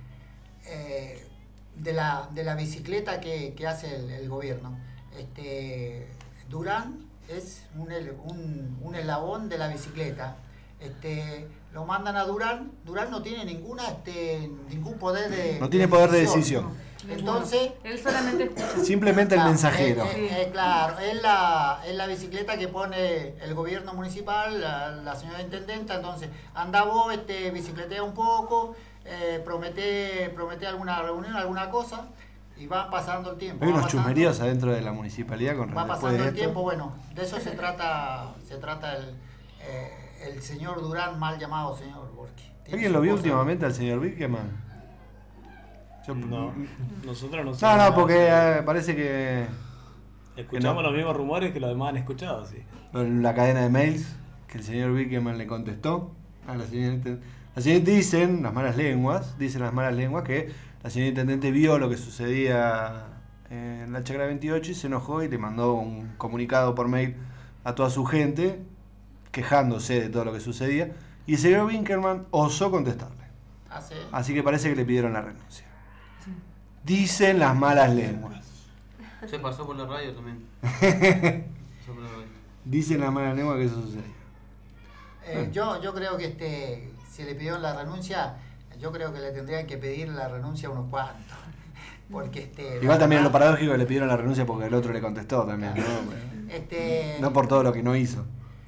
eh, de, la, de la bicicleta que, que hace el, el gobierno. Este, Durán es un, el- un, un eslabón de la bicicleta. Este, lo mandan a Durán. Durán no tiene ninguna, este, ningún poder de No tiene poder de decisión. Entonces, él solamente escucha. Simplemente el Claro, mensajero. eh, eh, eh, claro, es la, es la bicicleta que pone el gobierno municipal, la, la señora intendenta, entonces anda vos, este, bicicletea un poco, eh, promete, promete alguna reunión, alguna cosa, y va pasando el tiempo. Hay va unos pasando- chusmeríos adentro de la municipalidad con Va después pasando de el esto. tiempo, bueno, de eso se trata, se trata el, eh, el señor Durán, mal llamado señor, porque tiene ¿Alguien su lo vio cosa. últimamente al señor Wickerman? Yo- No, nosotros no No, sabemos no, nada porque sobre- eh, parece que Escuchamos que no. los mismos rumores que los demás han escuchado, sí. en la cadena de mails que el señor Wickerman le contestó a la señora intendente. La señora dicen, las malas lenguas, dicen las malas lenguas que la señora intendente vio lo que sucedía en la Chacra veintiocho y se enojó y le mandó un comunicado por mail a toda su gente quejándose de todo lo que sucedía y el señor Wickerman osó contestarle. Ah, ¿sí? Así que parece que le pidieron la renuncia. Dicen las malas lenguas. Se pasó por la radio también. Pasó por la radio. Dicen las malas lenguas que eso sucedió. Eh, yo, yo creo que este, si le pidieron la renuncia, yo creo que le tendrían que pedir la renuncia a unos cuantos. Porque este, Igual la también lo verdad, paradójico que le pidieron la renuncia porque el otro le contestó también, ¿no? este, No por todo lo que no hizo.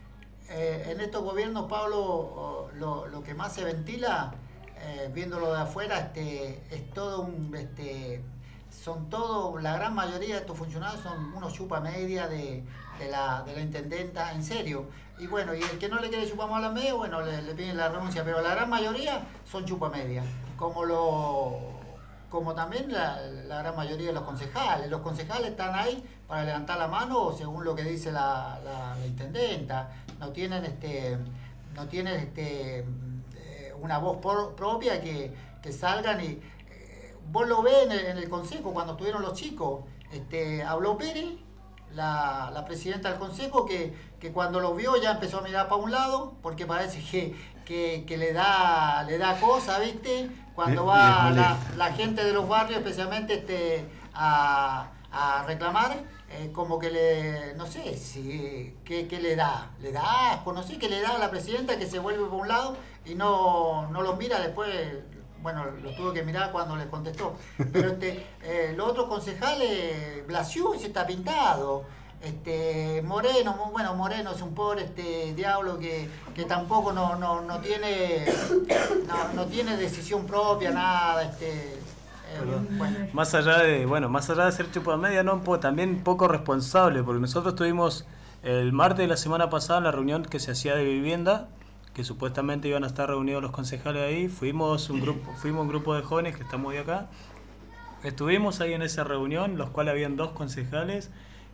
eh, en estos gobiernos, Pablo, o- lo, lo que más se ventila, eh, viéndolo de afuera, este, es todo un, este, son todo, la gran mayoría de estos funcionarios son unos chupa media de, de la, de la intendenta, en serio. Y bueno, y el que no le quiere chupar más la media, bueno, le, le piden la renuncia, pero la gran mayoría son chupa media, como lo como también la, la gran mayoría de los concejales. Los concejales están ahí para levantar la mano según lo que dice la, la, la intendenta. No tienen este, no tienen este, eh, una voz por- propia que, que salgan y eh, vos lo ves en el, en el consejo cuando estuvieron los chicos. Este, habló Pérez, la, la presidenta del consejo, que, que cuando lo vio ya empezó a mirar para un lado porque parece que, que, que le da le da cosa, ¿viste? Cuando Le- va les la, molesta. la gente de los barrios especialmente este, a, a reclamar, eh, como que le, no sé, si, ¿qué, qué le da? ¿Le da asco? No sé qué le da a la presidenta que se vuelve por un lado y no, no los mira después. Bueno, los tuve que mirar cuando les contestó. Pero este, eh, los otros concejales, Blasiu se está pintado. Este, Moreno, mu- bueno, Moreno es un pobre este, diablo que, que tampoco no, no, no tiene no, no tiene decisión propia, nada. Este, eh, bueno. Más allá de, bueno, más allá de ser chupa media, no, po- también poco responsable, porque nosotros tuvimos el martes de la semana pasada la reunión que se hacía de vivienda, que supuestamente iban a estar reunidos los concejales ahí. Fuimos un grupo, fuimos un grupo de jóvenes que estamos de acá. Estuvimos ahí en esa reunión, los cuales habían dos concejales,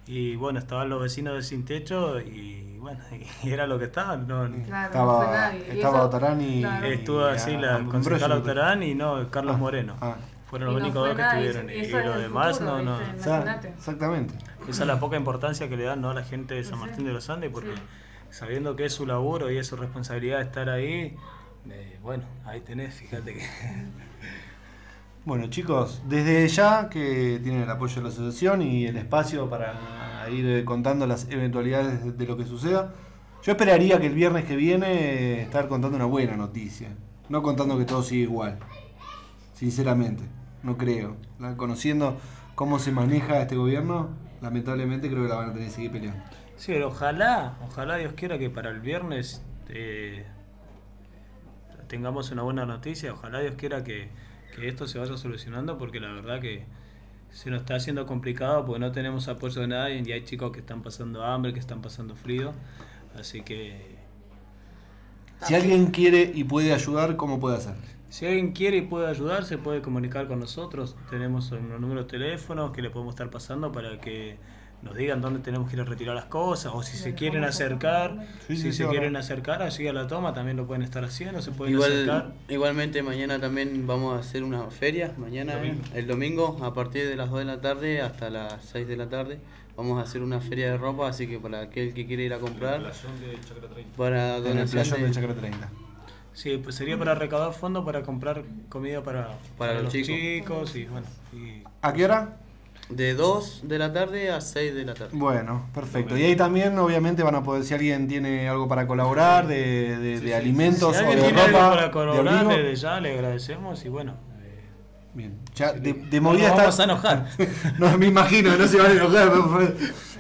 y bueno, estaban los vecinos de Sin Techo y bueno, y era lo que estaban. No, Claro, Estaba, no fue nadie. Y estaba eso- Otarán y, claro. estuvo así y la Ambrosio, concejala creo. Otarán y no, Carlos Ah, Moreno. ah. Fueron Y los no únicos fue dos que nada, y- estuvieron. y Y, eso es los el demás futuro, no, no. ¿viste? O sea, Imagínate. exactamente. Esa es la poca importancia que le dan, ¿no?, a la gente de San Martín de los Andes, porque sabiendo que es su laburo y es su responsabilidad estar ahí, eh, bueno, ahí tenés, fíjate que... Bueno, chicos, desde ya que tienen el apoyo de la asociación y el espacio para ir eh, contando las eventualidades de, de lo que suceda, yo esperaría que el viernes que viene eh, estar contando una buena noticia, no contando que todo sigue igual, sinceramente, no creo. La- conociendo cómo se maneja este gobierno, lamentablemente creo que la van a tener que seguir peleando. Sí, pero ojalá, ojalá Dios quiera que para el viernes eh, tengamos una buena noticia, ojalá Dios quiera que, que esto se vaya solucionando, porque la verdad que se nos está haciendo complicado porque no tenemos apoyo de nadie y hay chicos que están pasando hambre, que están pasando frío, así que Si alguien quiere y puede ayudar, ¿cómo puede hacer? si alguien quiere y puede ayudar, se puede comunicar con nosotros, tenemos unos números de teléfono que le podemos estar pasando para que nos digan dónde tenemos que ir a retirar las cosas, o si se quieren acercar, Sí, sí, si sí, se ahora. quieren acercar allí a la toma también lo pueden estar haciendo, se pueden Igual, acercar. igualmente mañana también vamos a hacer una feria, mañana Domingo. el domingo a partir de las dos de la tarde hasta las seis de la tarde vamos a hacer una feria de ropa, así que para aquel que quiere ir a comprar, para En el donación playón de- de Chacra treinta. Sí, pues sería para recaudar fondos para comprar comida para, Para los los chicos. chicos y bueno. Y ¿A qué hora? de dos de la tarde a seis de la tarde. Bueno, perfecto. Y ahí también, obviamente, van a poder, si alguien tiene algo para colaborar, de, de, de alimentos si o alguien de tiene algo ropa, para de colaborar, abrigo. desde ya le agradecemos y bueno. Bien. Ya, de, de no movida nos está. vamos a enojar. No, me imagino que no se van a enojar. pero-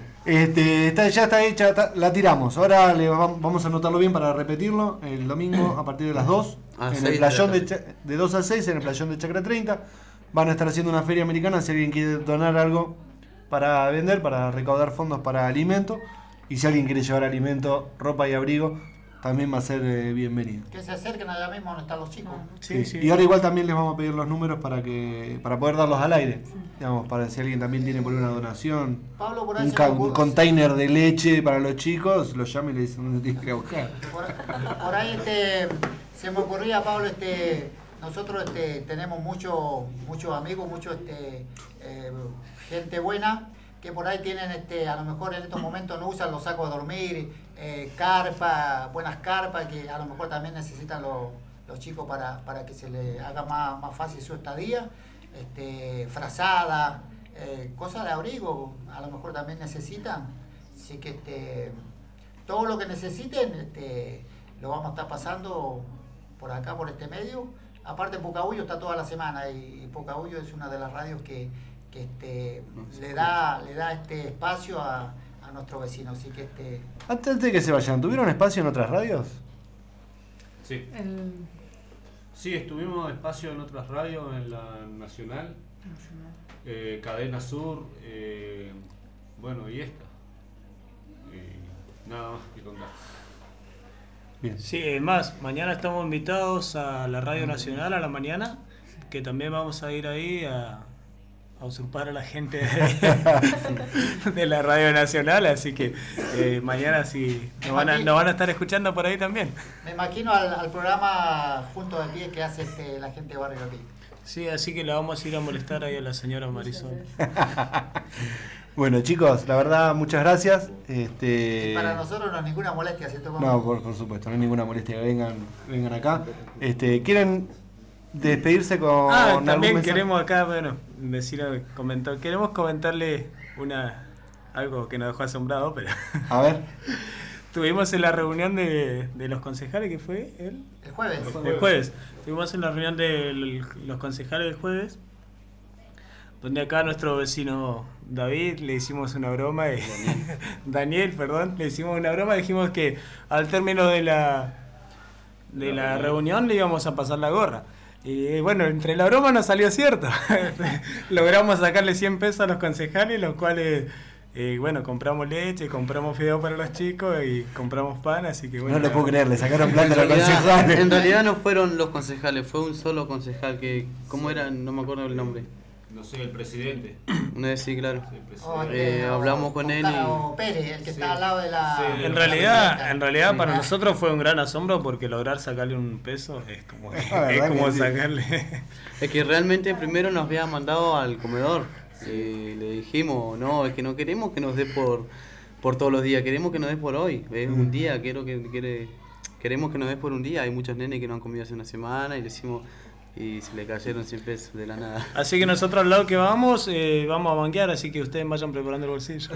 Este, está, ya está hecha, está- la tiramos. Ahora le vam- vamos a anotarlo bien para repetirlo. El domingo a partir de las dos, A en seis el de playón la de, tarde. Cha- de dos a seis, en el playón de Chacra treinta. Van a estar haciendo una feria americana. Si alguien quiere donar algo para vender, para recaudar fondos para alimento. Y si alguien quiere llevar alimento, ropa y abrigo, también va a ser eh, bienvenido. Que se acerquen allá mismo donde están los chicos. Sí, Sí. Y ahora igual también les vamos a pedir los números para que para poder darlos al aire. Digamos, para si alguien también tiene por ahí una donación, Pablo, por ahí un, se ca- me un ocurre- container de leche para los chicos, los llama y le dicen dónde tienen que ir a buscar. Por, por ahí este, se me ocurría, Pablo, este, nosotros este, tenemos muchos muchos amigos, mucho este, eh, gente buena que por ahí tienen, este, a lo mejor en estos momentos no usan los sacos de dormir, eh, carpa, buenas carpas, que a lo mejor también necesitan los, los chicos para, para que se les haga más, más fácil su estadía, este, frazada, eh, cosas de abrigo, a lo mejor también necesitan. Así que este, todo lo que necesiten este, lo vamos a estar pasando por acá, por este medio. Aparte, Pucahuyo está toda la semana y, y Pucahuyo es una de las radios que, que este, le da le da este espacio a, a nuestros vecinos. Así que este, Antes de que se vayan, ¿tuvieron espacio en otras radios? Sí. El Sí, estuvimos espacio en otras radios, en la Nacional, Nacional. eh, Cadena Sur, eh, bueno, y esta. Y nada más que contar. Bien. Sí, es más, mañana estamos invitados a la Radio Nacional a la mañana, que también vamos a ir ahí a, a usurpar a la gente de, de la Radio Nacional, así que eh, mañana sí nos van, a, nos van a estar escuchando por ahí también. me imagino al, al programa Junto de Pie que hace este, la gente de Barrio aquí. Sí, así que la vamos a ir a molestar ahí a la señora Marisol. Bueno, chicos, la verdad, muchas gracias. Este, Para nosotros no es ninguna molestia, ¿cierto? No, por, por supuesto, no hay ninguna molestia que vengan, vengan acá. Este, ¿quieren despedirse con Ah, algún también mensaje? queremos acá, bueno, decir, comentar, queremos comentarle una algo que nos dejó asombrado, pero A ver. tuvimos en la reunión de, de los concejales, que fue el, El jueves. el jueves. Estuvimos en la reunión de los concejales el jueves, donde acá a nuestro vecino David le hicimos una broma, y Daniel, perdón, le hicimos una broma, dijimos que al término de la de la reunión le íbamos a pasar la gorra. Y bueno, entre la broma nos salió cierto. Logramos sacarle cien pesos a los concejales, los cuales, eh, bueno, compramos leche, compramos fideo para los chicos y compramos pan, así que bueno. No lo puedo creer, le sacaron En plata a los realidad, concejales. en realidad no fueron los concejales, fue un solo concejal que, ¿cómo era? No me acuerdo el nombre. No sé, el presidente. Una vez sí, claro. Sí, el presidente. O el Eh, de- hablamos o- con o- él y- o Pérez, el que Sí. está al lado de la... Sí. En la realidad, presidenta. en realidad Sí. para nosotros fue un gran asombro porque lograr sacarle un peso es como, La es verdad como que sí. sacarle. Es que realmente primero nos había mandado al comedor. Eh, le dijimos, no, es que no queremos que nos dé por, por todos los días, queremos que nos dé por hoy. Es un día, quiero que quiere, queremos que nos dé por un día. Hay muchos nenes que no han comido hace una semana y le decimos, y se le cayeron cien pesos de la nada. Así que nosotros al lado que vamos, eh, vamos a banquear, así que ustedes vayan preparando el bolsillo.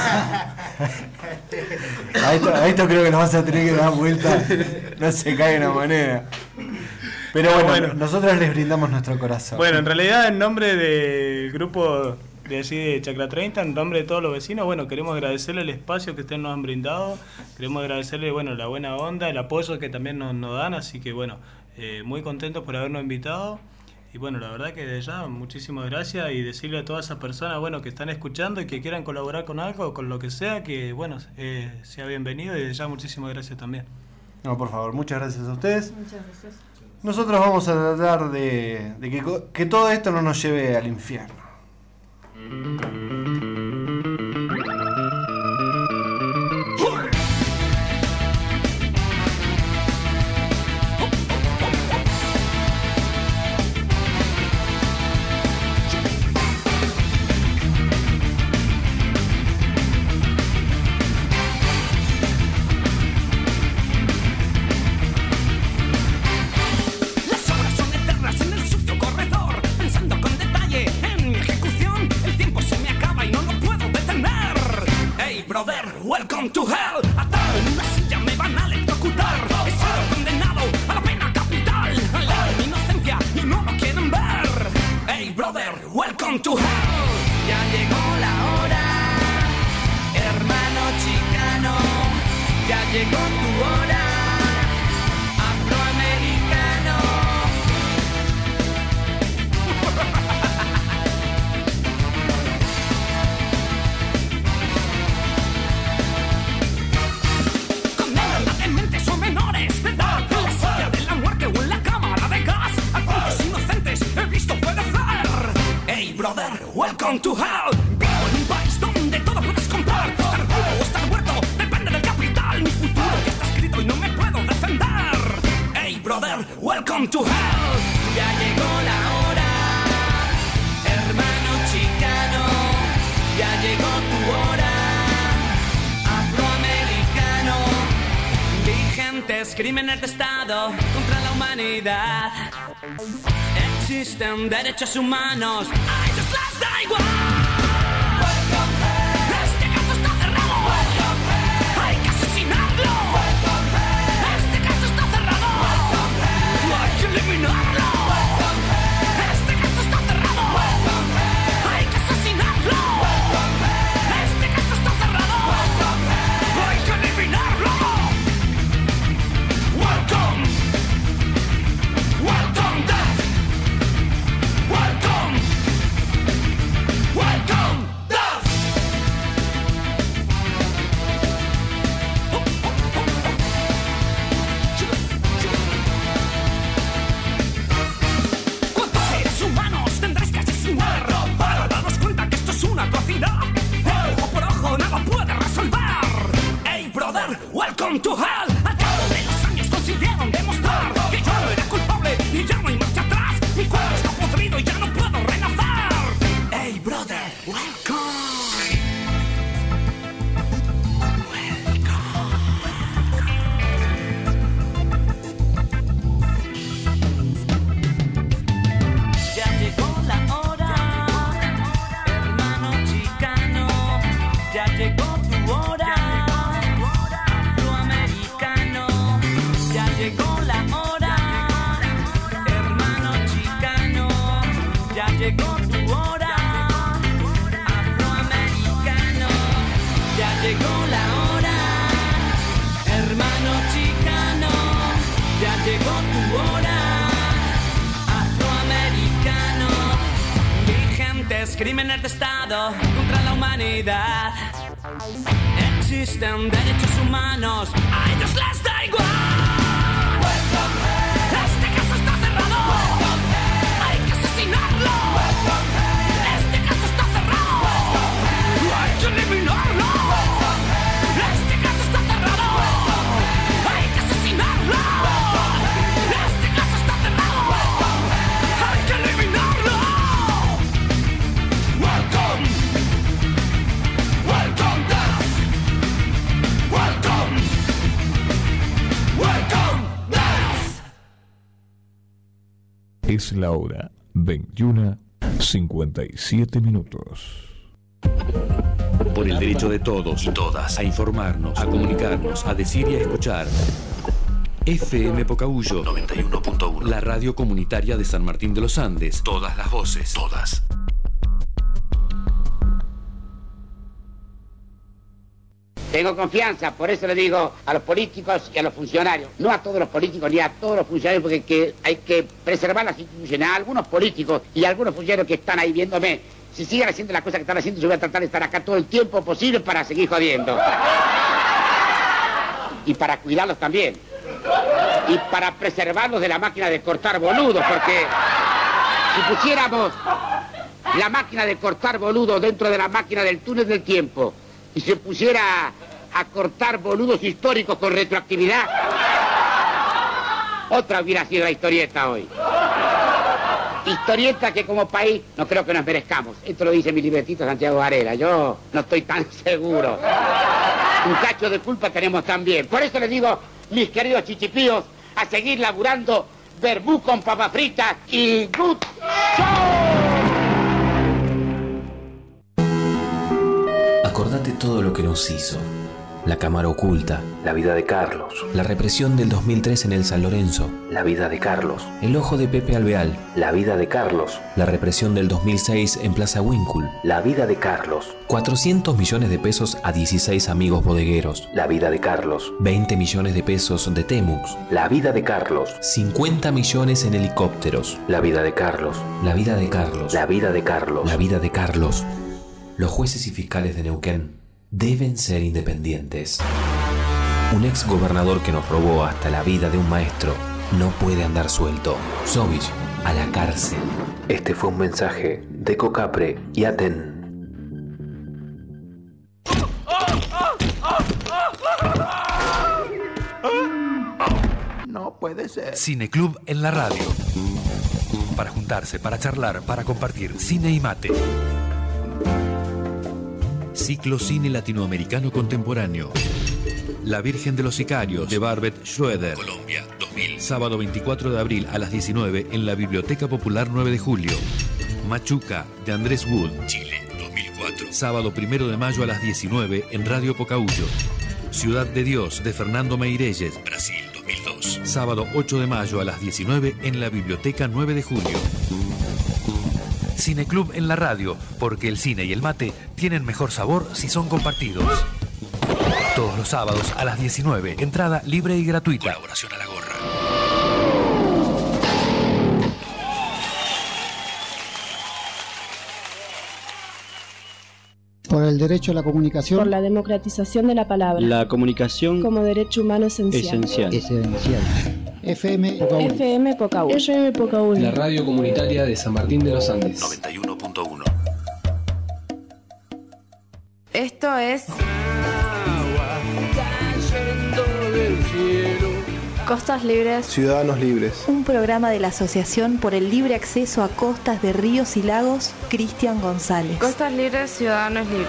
A esto, a esto creo que nos vas a tener que dar vuelta. No se cae una moneda. Pero bueno, Bueno. nosotros les brindamos nuestro corazón. Bueno, en realidad en nombre del grupo de allí de Chacra treinta, en nombre de todos los vecinos, bueno, queremos agradecerle el espacio que ustedes nos han brindado, queremos agradecerle, bueno, la buena onda, el apoyo que también nos, nos dan, así que bueno, eh, muy contentos por habernos invitado. Y bueno, la verdad que de ya, muchísimas gracias y decirle a todas esas personas, bueno, que están escuchando y que quieran colaborar con algo, con lo que sea, que bueno, eh, sea bienvenido y de ya muchísimas gracias también. No, por favor, muchas gracias a ustedes. Muchas gracias. Nosotros vamos a tratar de, de que, co- que todo esto no nos lleve al infierno. Las obras son eternas en el sucio corredor, pensando con detalle en mi ejecución. El tiempo se me acaba y no lo puedo detener. Hey brother, welcome to hell. Atado en una silla me van a electrocutar. He sido condenado a la pena capital. Al lado de mi inocencia y no lo quieren ver. Hey brother, welcome to hell. Ya llegó la hora, hermano chicano. Ya llegó tu hora. Afroamericano. Condenan a dementes o menores de edad en la silla de la muerte o en la cámara de gas. A cuantos inocentes he visto perecer. Hey brother, welcome to hell. Vivo en un país donde todo puedes comprar. Estar vivo o estar muerto depende del capital. Mi futuro ya está escrito y no me puedo defender. Hey brother, welcome to hell. Ya llegó la hora, hermano chicano. Ya llegó tu hora, afroamericano. Vigentes crímenes de Estado contra la humanidad. Existen derechos humanos, a ellos les da igual. Este caso está cerrado. Hay que asesinarlo. Este caso está cerrado. Hay que eliminarlo. Este caso está cerrado. Hay que asesinarlo. Este caso está cerrado. Hay que eliminarlo. Welcome. Welcome death. Welcome. Welcome death. ¿Cuántos seres humanos tendréis que asesinar para darnos cuenta que esto es una atrocidad? Ojo por ojo nada puede resolver. Hey brother, welcome to hell. Al cabo de los años consiguieron demostrar que yo no era culpable y ya no hay marcha atrás. Mi cuerpo está podrido y ya no puedo renacer. Hey brother, welcome. Ya llegó la hora, hermano chicano. Ya llegó tu hora, afroamericano. Ya llegó la hora, hermano chicano. Ya llegó tu hora, afroamericano. Ya llegó la hora, hermano chicano. Ya llegó tu hora, afroamericano. Vigentes crímenes de Estado contra la humanidad. Existen derechos humanos, a ellos les da igual. Este caso está cerrado. Hay que asesinarlo. Es la hora veintiuna cincuenta y siete minutos. Por el derecho de todos y todas a informarnos, a comunicarnos, a decir y a escuchar. F M Pocahuyo noventa y uno punto uno, la radio comunitaria de San Martín de los Andes. Todas las voces, todas. Tengo confianza, por eso le digo a los políticos y a los funcionarios, no a todos los políticos ni a todos los funcionarios, porque que hay que preservar las instituciones. A algunos políticos y a algunos funcionarios que están ahí viéndome, si siguen haciendo las cosas que están haciendo, yo voy a tratar de estar acá todo el tiempo posible para seguir jodiendo. Y para cuidarlos también. Y para preservarlos de la máquina de cortar boludos, porque si pusiéramos la máquina de cortar boludos dentro de la máquina del túnel del tiempo y se pusiera a cortar boludos históricos con retroactividad, otra hubiera sido la historieta hoy. Historieta que como país no creo que nos merezcamos. Esto lo dice mi libretito Santiago Varela. Yo no estoy tan seguro. Un cacho de culpa tenemos también. Por eso les digo, mis queridos chichipíos, a seguir laburando verbú con papas fritas y good show. Acordate todo lo que nos hizo. La cámara oculta, la vida de Carlos. La represión del dos mil tres en el San Lorenzo, la vida de Carlos. El ojo de Pepe Alvear, la vida de Carlos. La represión del dos mil seis en Plaza Winkle, la vida de Carlos. cuatrocientos millones de pesos a dieciséis amigos bodegueros, la vida de Carlos. veinte millones de pesos de Temux, la vida de Carlos. cincuenta millones en helicópteros, la vida de Carlos. La vida de Carlos. La vida de Carlos. La vida de Carlos. Los jueces y fiscales de Neuquén deben ser independientes. Un ex gobernador que nos robó hasta la vida de un maestro no puede andar suelto. Sovich, a la cárcel. Este fue un mensaje de Cocapre y Aten. No puede ser. Cineclub en la radio. Para juntarse, para charlar, para compartir cine y mate. Ciclo Cine Latinoamericano Contemporáneo. La Virgen de los Sicarios, de Barbet Schroeder, Colombia, dos mil. Sábado veinticuatro de abril a las diecinueve en la Biblioteca Popular nueve de julio. Machuca, de Andrés Wood, Chile, dos mil cuatro. Sábado primero de mayo a las diecinueve en Radio Pocahuyo. Ciudad de Dios, de Fernando Meirelles, Brasil, dos mil dos. Sábado ocho de mayo a las diecinueve en la Biblioteca nueve de julio. Cineclub en la radio, porque el cine y el mate tienen mejor sabor si son compartidos. Todos los sábados a las diecinueve, entrada libre y gratuita. Colaboración a la gorra. Por el derecho a la comunicación. Por la democratización de la palabra. La comunicación como derecho humano esencial. Esencial. Esencial. F M Pocahuyo. F M Pocahuyo. F M Pocahuyo. La radio comunitaria de San Martín de los Andes. noventa y uno punto uno. Esto es Costas Libres. Ciudadanos Libres. Un programa de la Asociación por el Libre Acceso a Costas de Ríos y Lagos, Cristian González. Costas Libres, Ciudadanos Libres.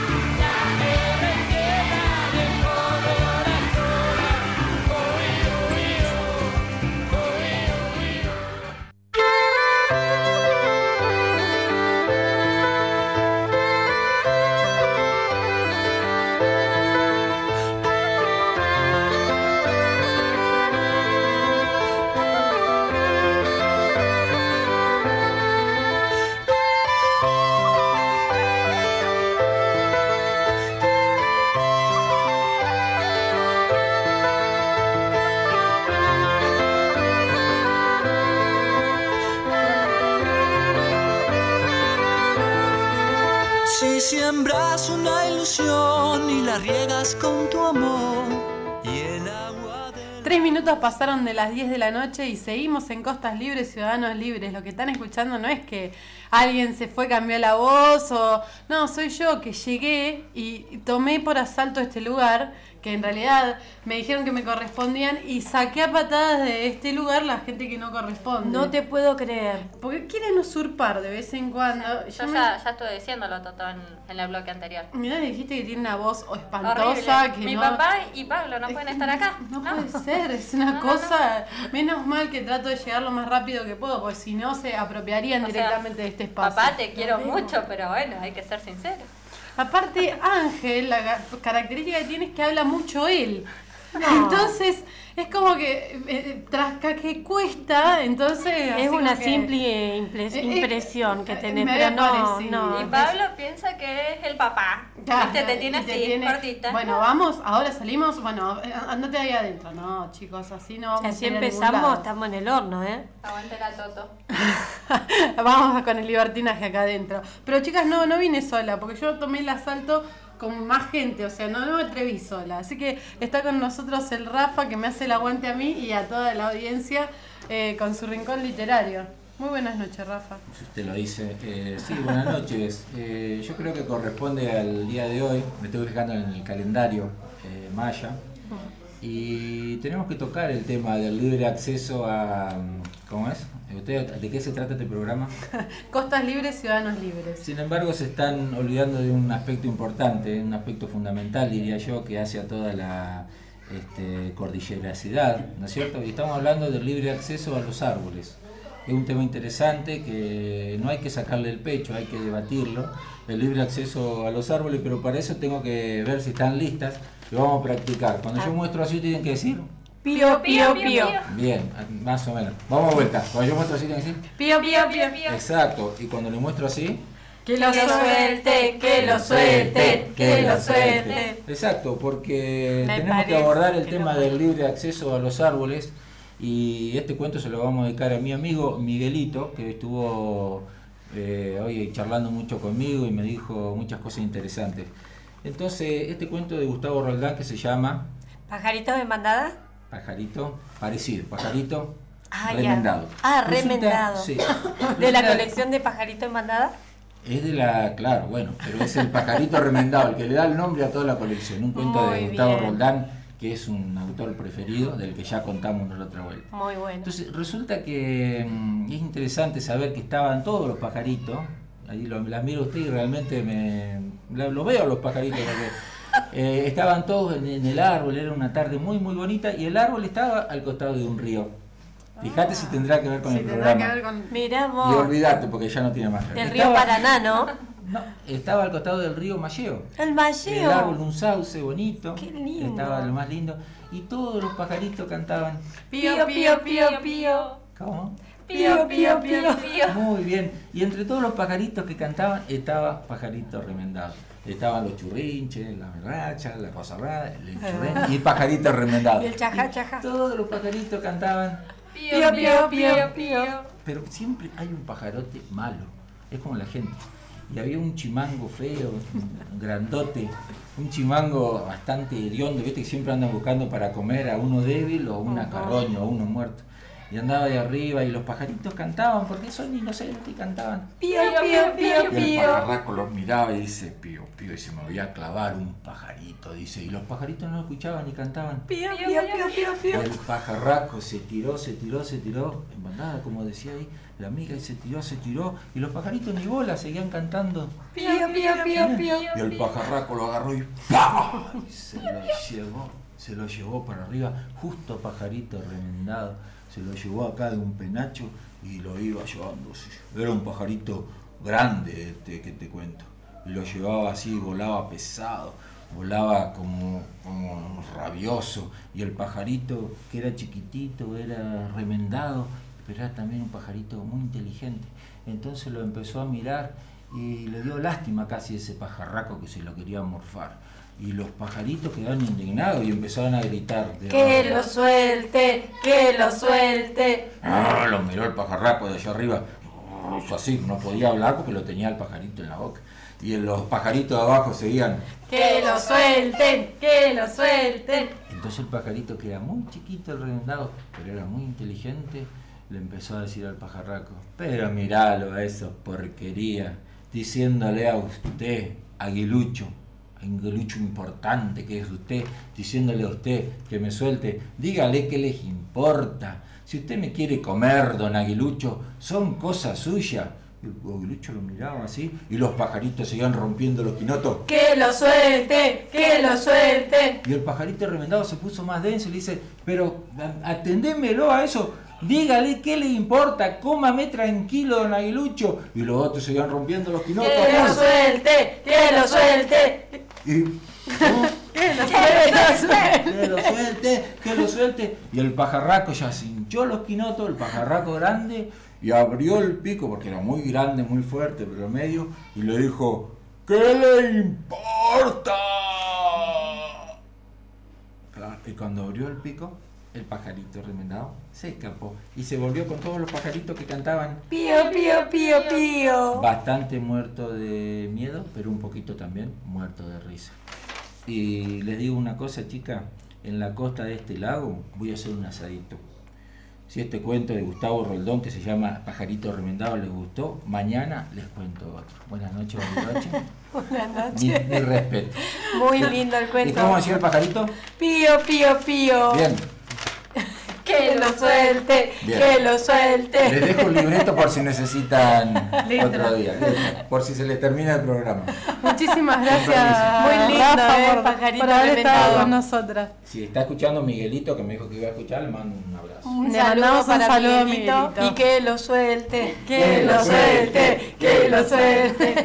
Siembras una ilusión y la riegas con tu amor y el agua de... Tres minutos pasaron de las diez de la noche y seguimos en Costas Libres, Ciudadanos Libres. Lo que están escuchando no es que alguien se fue, cambió la voz o... No, soy yo que llegué y tomé por asalto este lugar que en realidad me dijeron que me correspondían y saqué a patadas de este lugar la gente que no corresponde. No te puedo creer. Porque quieren usurpar de vez en cuando. Yo me- ya, ya estuve diciéndolo, Toto, en, en el bloque anterior. Mirá, dijiste que tiene una voz espantosa. Horrible. Que Mi no... papá y Pablo no pueden estar acá. No puede ser, es una No, no, cosa. Menos mal que trato de llegar lo más rápido que puedo, porque si no se apropiarían O sea, directamente de este espacio. Papá, te quiero No, mucho, pero bueno, hay que ser sincero. Aparte, Ángel, la ga- característica que tiene es que habla mucho él. Entonces, es como que eh, tras que cuesta, entonces... Es así una como que- simple impres- Eh, eh, impresión que eh, tenés, me pero había no, parecido. no. Y Pablo piensa que es el papá. Ya, ¿Viste? Te ya, tiene y te así, tiene- cortita. Bueno, vamos, ahora salimos. Bueno, eh, andate ahí adentro. No, chicos, así no vamos Así a ir a ningún empezamos, lado. estamos en el horno, ¿eh? Aguante la Toto. Vamos con el libertinaje acá adentro. Pero chicas, no, no vine sola, porque yo tomé el asalto con más gente, o sea, no, no me atreví sola. Así que está con nosotros el Rafa, que me hace el aguante a mí y a toda la audiencia eh, con su rincón literario. Muy buenas noches, Rafa. Si usted lo dice. Eh, sí, buenas noches. Eh, yo creo que corresponde al día de hoy, me estoy fijando en el calendario eh, maya, y tenemos que tocar el tema del libre acceso a... ¿Cómo es? ¿Usted, ¿De qué se trata este programa? Costas libres, ciudadanos libres. Sin embargo, se están olvidando de un aspecto importante, un aspecto fundamental, diría yo, que hace a toda la este, cordilleracidad, ¿no es cierto? Y estamos hablando del libre acceso a los árboles. Es un tema interesante que no hay que sacarle el pecho, hay que debatirlo, el libre acceso a los árboles, pero para eso tengo que ver si están listas y vamos a practicar. Cuando yo muestro así, tienen que decir... Pío, pío, pío. Bien, más o menos. Vamos a vuelta. Cuando yo muestro así, tienen que decir... Pío, pío, pío, pío. Exacto. Y cuando le muestro así... Que lo suelte, que lo suelte, que lo suelte. Exacto, porque Me tenemos que parece abordar el que tema lo- del libre acceso a los árboles, y este cuento se lo vamos a dedicar a mi amigo Miguelito, que estuvo eh, hoy charlando mucho conmigo y me dijo muchas cosas interesantes. Entonces, este cuento de Gustavo Roldán, que se llama ¿Pajaritos de mandada? Pajarito, parecido, Pajarito Ah, remendado. ya. Ah, Resulta- remendado. sí. ¿De la Resulta- colección de pajaritos de mandada? Es de la, claro, bueno, pero es el Pajarito remendado, el que le da el nombre a toda la colección. Un cuento Muy de Gustavo bien. Roldán, que es un autor preferido, del que ya contamos en la otra vuelta. Muy bueno. Entonces, resulta que mm, es interesante saber que estaban todos los pajaritos, ahí lo, las miro a usted y realmente me, la- lo veo a los pajaritos, porque eh, estaban todos en, en el árbol, era una tarde muy muy bonita, y el árbol estaba al costado de un río. Fíjate si tendrá que ver con Sí, el tendrá programa. que ver con... Mirá Y vos. olvidate, porque ya no tiene más. Del río Estaba- Paraná, ¿no? No, estaba al costado del río Malleo. El Malleo. El árbol, un sauce bonito. Qué lindo. Estaba lo más lindo. Y todos los pajaritos cantaban. Pío, pío, pío, pío. ¿Cómo? Pío, pío, pío, pío. Muy bien. Y entre todos los pajaritos que cantaban estaba Pajarito Remendado. Estaban los churrinches, la merracha, la cosarrada, el churren y Pajarito Remendado. Y el chajá, chajá. Todos los pajaritos cantaban. Pío, pío, pío, pío. Pero siempre hay un pajarote malo. Es como la gente. Y había un chimango feo, un grandote, un chimango bastante hediondo, viste que siempre andan buscando para comer a uno débil o una carroña o uno muerto. Y andaba de arriba y los pajaritos cantaban, porque son inocentes y cantaban. Pío, pío, pío, Y el pío. pajarraco los miraba y dice, pío, pío, y se me voy a clavar un pajarito, dice. Y los pajaritos no escuchaban ni cantaban. Pío, pío, pío, pío, pío. El pajarraco se tiró, se tiró, se tiró, en bandada, como decía ahí la amiga, y se tiró, se tiró, y los pajaritos ni bola, seguían cantando. Pío, pío, pío, pío. Y el pajarraco lo agarró y ¡pah! Y se lo llevó, se lo llevó para arriba, justo pajarito remendado, se lo llevó acá de un penacho y lo iba llevando. Era un pajarito grande este que te cuento, y lo llevaba así, volaba pesado, volaba como, como rabioso, y el pajarito, que era chiquitito, era remendado, pero era también un pajarito muy inteligente. Entonces lo empezó a mirar y le dio lástima casi ese pajarraco que se lo quería morfar. Y los pajaritos quedaron indignados y empezaron a gritar. de Que abajo. lo suelte, que lo suelte. Ah, lo miró el pajarraco de allá arriba. Hizo así, no podía hablar porque lo tenía el pajarito en la boca. Y los pajaritos de abajo seguían. Que lo suelten, que lo suelten. Entonces el pajarito, que era muy chiquito, el remendado, pero era muy inteligente, le empezó a decir al pajarraco, pero miralo a esa porquería, diciéndole a usted, aguilucho, aguilucho importante que es usted, diciéndole a usted que me suelte, dígale qué les importa. Si usted me quiere comer, don Aguilucho, son cosas suyas. Y el Aguilucho lo miraba así y los pajaritos seguían rompiendo los quinotos. ¡Que lo suelte! ¡Que lo suelte! Y el pajarito remendado se puso más denso y le dice, pero atendémelo a eso, dígale qué le importa, cómame tranquilo, don Aguilucho. Y los otros seguían rompiendo los quinotos. ¡Que lo suelte! ¡Que lo suelte! Y, ¿cómo? ¡Que lo suelte! Que lo suelte, que lo suelte. Y el pajarraco ya se hinchó los quinotos, el pajarraco grande, y abrió el pico, porque era muy grande, muy fuerte, pero medio, y le dijo, ¿qué le importa? Claro, y cuando abrió el pico, el pajarito remendado se escapó y se volvió con todos los pajaritos que cantaban Pío, pío, pío, pío. Bastante muerto de miedo, pero un poquito también muerto de risa. Y les digo una cosa, chica, en la costa de este lago voy a hacer un asadito. Si este cuento de Gustavo Roldón, que se llama Pajarito Remendado, les gustó, mañana les cuento otro. Buenas noches, buenas noches. Buenas noches. Mi, mi respeto. Muy lindo el cuento. ¿Y cómo decía el pajarito? Pío, pío, pío. Bien. Que lo suelte, Bien. que lo suelte. Les dejo un libreto por si necesitan Letra. otro día. Letra, por si se les termina el programa. Muchísimas gracias, Muy lindo, Rafa, eh, por, pajarito por haber estado remendado. con nosotras. Si está escuchando Miguelito, que me dijo que iba a escuchar, le mando un abrazo. Un Le saludo mandamos un para saludo a Miguelito, Miguelito. y que lo suelte, Que que lo lo suelte, que lo suelte.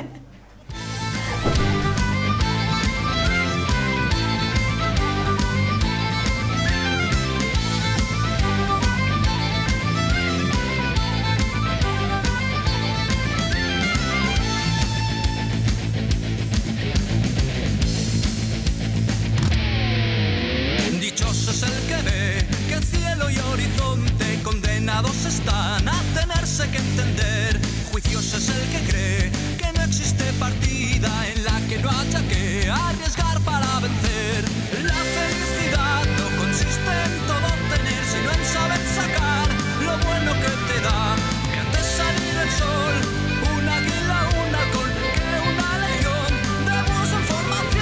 Dichoso es el que ve que cielo y horizonte condenados están a tenerse que entender. Juicioso es el que cree que no existe partida en la que no haya que arriesgar para vencer. La felicidad no consiste en todo tener, sino en saber sacar lo bueno que te da. Que antes salir el sol, un águila, un halcón, que una legión de búhos en formación.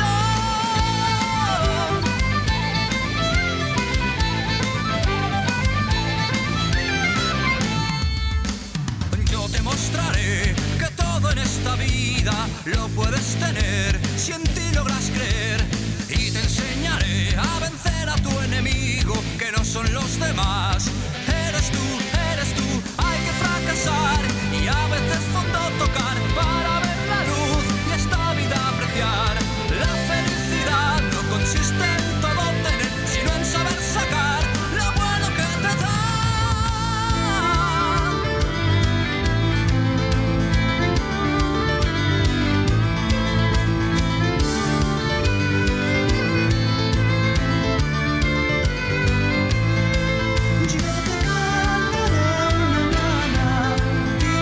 Yo te mostraré que todo en esta vida lo puedes tener si en ti logras creer. Y te enseñaré a vencer a tu enemigo, que no son los demás. Eres tú, eres tú, hay que fracasar y a veces fondo tocar para ver la luz y esta vida apreciar. La felicidad no consiste en todo tener, sino en saber sacar lo bueno que te da. Yo te cantaré una mañana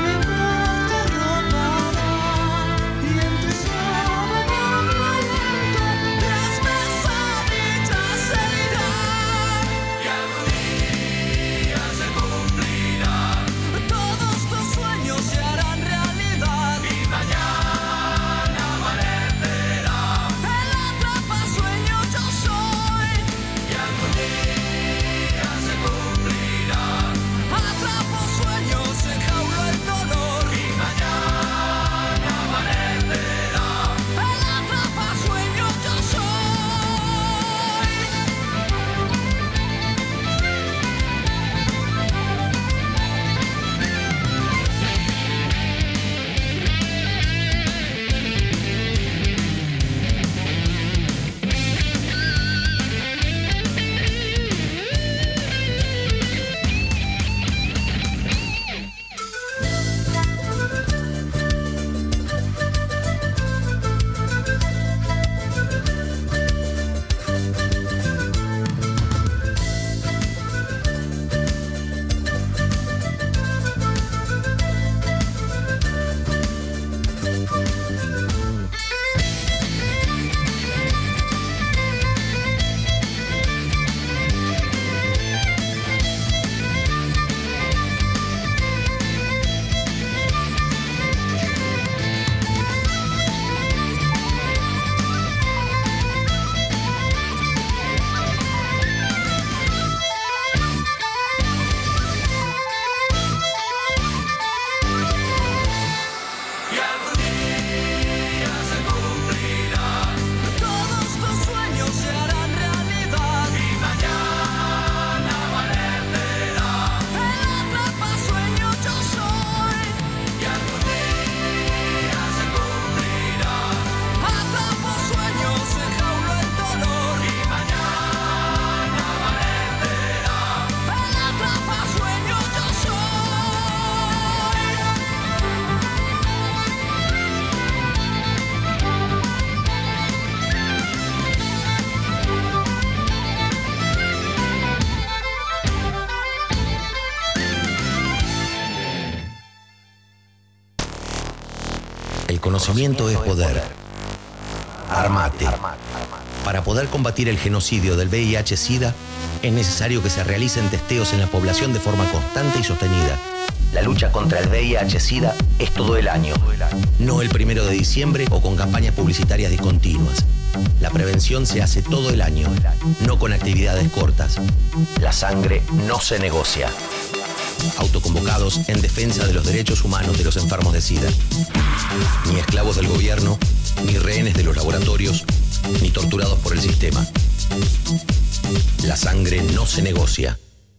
El conocimiento es poder. Armate. Para poder combatir el genocidio del V I H SIDA, es necesario que se realicen testeos en la población de forma constante y sostenida. La lucha contra el V I H SIDA es todo el año, no el primero de diciembre o con campañas publicitarias discontinuas. La prevención se hace todo el año, no con actividades cortas. La sangre no se negocia. Autoconvocados en defensa de los derechos humanos de los enfermos de SIDA. Ni esclavos del gobierno, ni rehenes de los laboratorios, ni torturados por el sistema. La sangre no se negocia.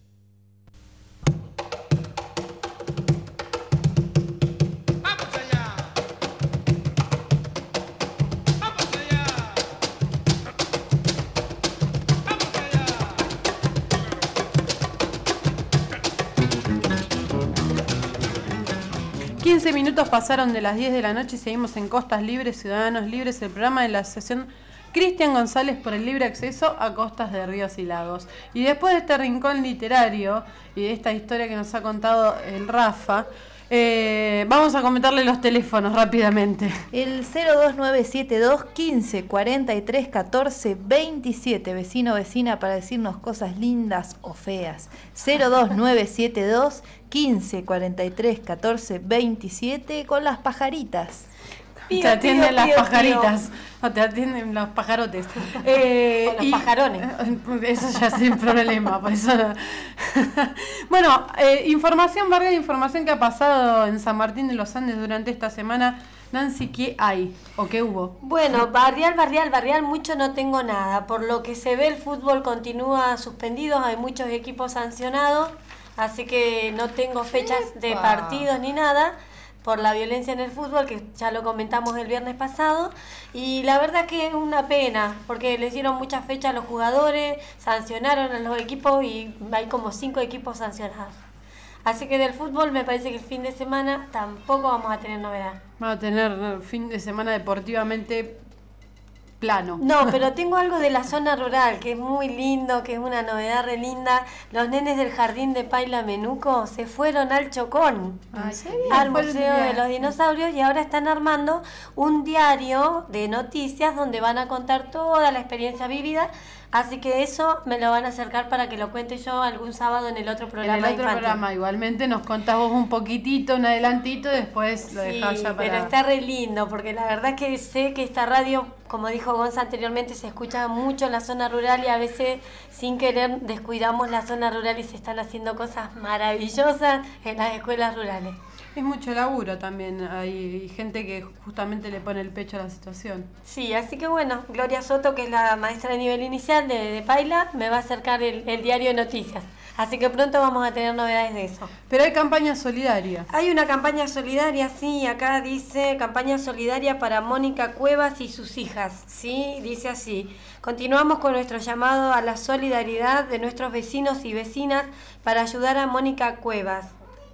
quince minutos pasaron de las diez de la noche y seguimos en Costas Libres, Ciudadanos Libres, el programa de la Asociación Cristian González por el libre acceso a costas de ríos y lagos. Y después de este rincón literario y de esta historia que nos ha contado el Rafa, eh, vamos a comentarle los teléfonos rápidamente. El cero dos nueve siete dos, quince, cuarenta y tres, catorce, veintisiete, vecino o vecina, para decirnos cosas lindas o feas. cero dos nueve siete dos, quince, cuarenta y tres, catorce, veintisiete, con las pajaritas. Pío, te atienden pío, las pío, pajaritas, pío. No, te atienden los pajarotes. Eh, Con los y, pajarones. Eso ya es un problema, por eso no. Bueno, eh, información, Vargas, información que ha pasado en San Martín de los Andes durante esta semana. Nancy, ¿qué hay o qué hubo? Bueno, barrial, barrial, barrial, mucho no tengo nada. Por lo que se ve, el fútbol continúa suspendido, hay muchos equipos sancionados, así que no tengo fechas de partidos ni nada por la violencia en el fútbol, que ya lo comentamos el viernes pasado, y la verdad que es una pena, porque les dieron muchas fechas a los jugadores, sancionaron a los equipos y hay como cinco equipos sancionados. Así que del fútbol me parece que el fin de semana tampoco vamos a tener novedad. Vamos a tener fin de semana deportivamente plano. No, pero tengo algo de la zona rural, que es muy lindo, que es una novedad re linda. Los nenes del jardín de Paila Menuco se fueron al Chocón, ¿En serio? al Museo de los Dinosaurios, y ahora están armando un diario de noticias donde van a contar toda la experiencia vivida. Así que eso me lo van a acercar para que lo cuente yo algún sábado en el otro programa. En el otro infantil. programa, igualmente nos contás vos un poquitito, un adelantito, y después lo Sí, dejás ya para... pero está re lindo, porque la verdad es que sé que esta radio, como dijo Gonza anteriormente, se escucha mucho en la zona rural y a veces sin querer descuidamos la zona rural y se están haciendo cosas maravillosas en las escuelas rurales. Es mucho laburo también, hay gente que justamente le pone el pecho a la situación. Sí, así que bueno, Gloria Soto, que es la maestra de nivel inicial de, de Paila, me va a acercar el, el diario de noticias. Así que pronto vamos a tener novedades de eso. Pero hay campaña solidaria. Hay una campaña solidaria, sí, acá dice campaña solidaria para Mónica Cuevas y sus hijas, sí, dice así. Continuamos con nuestro llamado a la solidaridad de nuestros vecinos y vecinas para ayudar a Mónica Cuevas,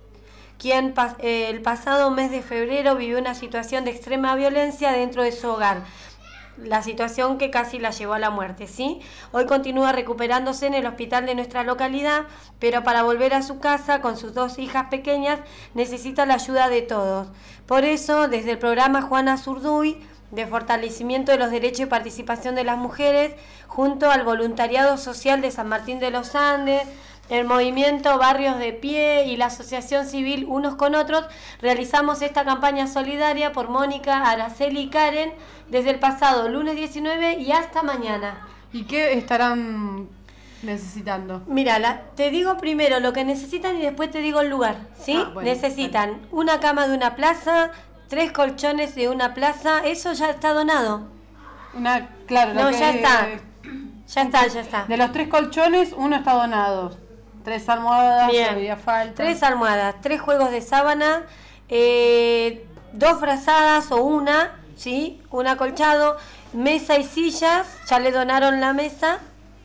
quien eh, el pasado mes de febrero vivió una situación de extrema violencia dentro de su hogar. La situación que casi la llevó a la muerte, ¿sí? Hoy continúa recuperándose en el hospital de nuestra localidad, pero para volver a su casa con sus dos hijas pequeñas necesita la ayuda de todos. Por eso, desde el programa Juana Zurduy, de fortalecimiento de los derechos y participación de las mujeres, junto al voluntariado social de San Martín de los Andes, el movimiento Barrios de Pie y la asociación civil Unos con Otros, realizamos esta campaña solidaria por Mónica, Araceli y Karen desde el pasado lunes diecinueve y hasta mañana. ¿Y qué estarán necesitando? Mira, la, te digo primero lo que necesitan y después te digo el lugar, ¿sí? Ah, bueno, necesitan vale. Una cama de una plaza, tres colchones de una plaza, eso ya está donado. Una, claro, no, que, ya está. Ya está, ya está. De los tres colchones, uno está donado. Tres almohadas, todavía falta. Tres almohadas, tres juegos de sábana, eh, dos frazadas o una, ¿sí? Un acolchado, mesa y sillas, ya le donaron la mesa,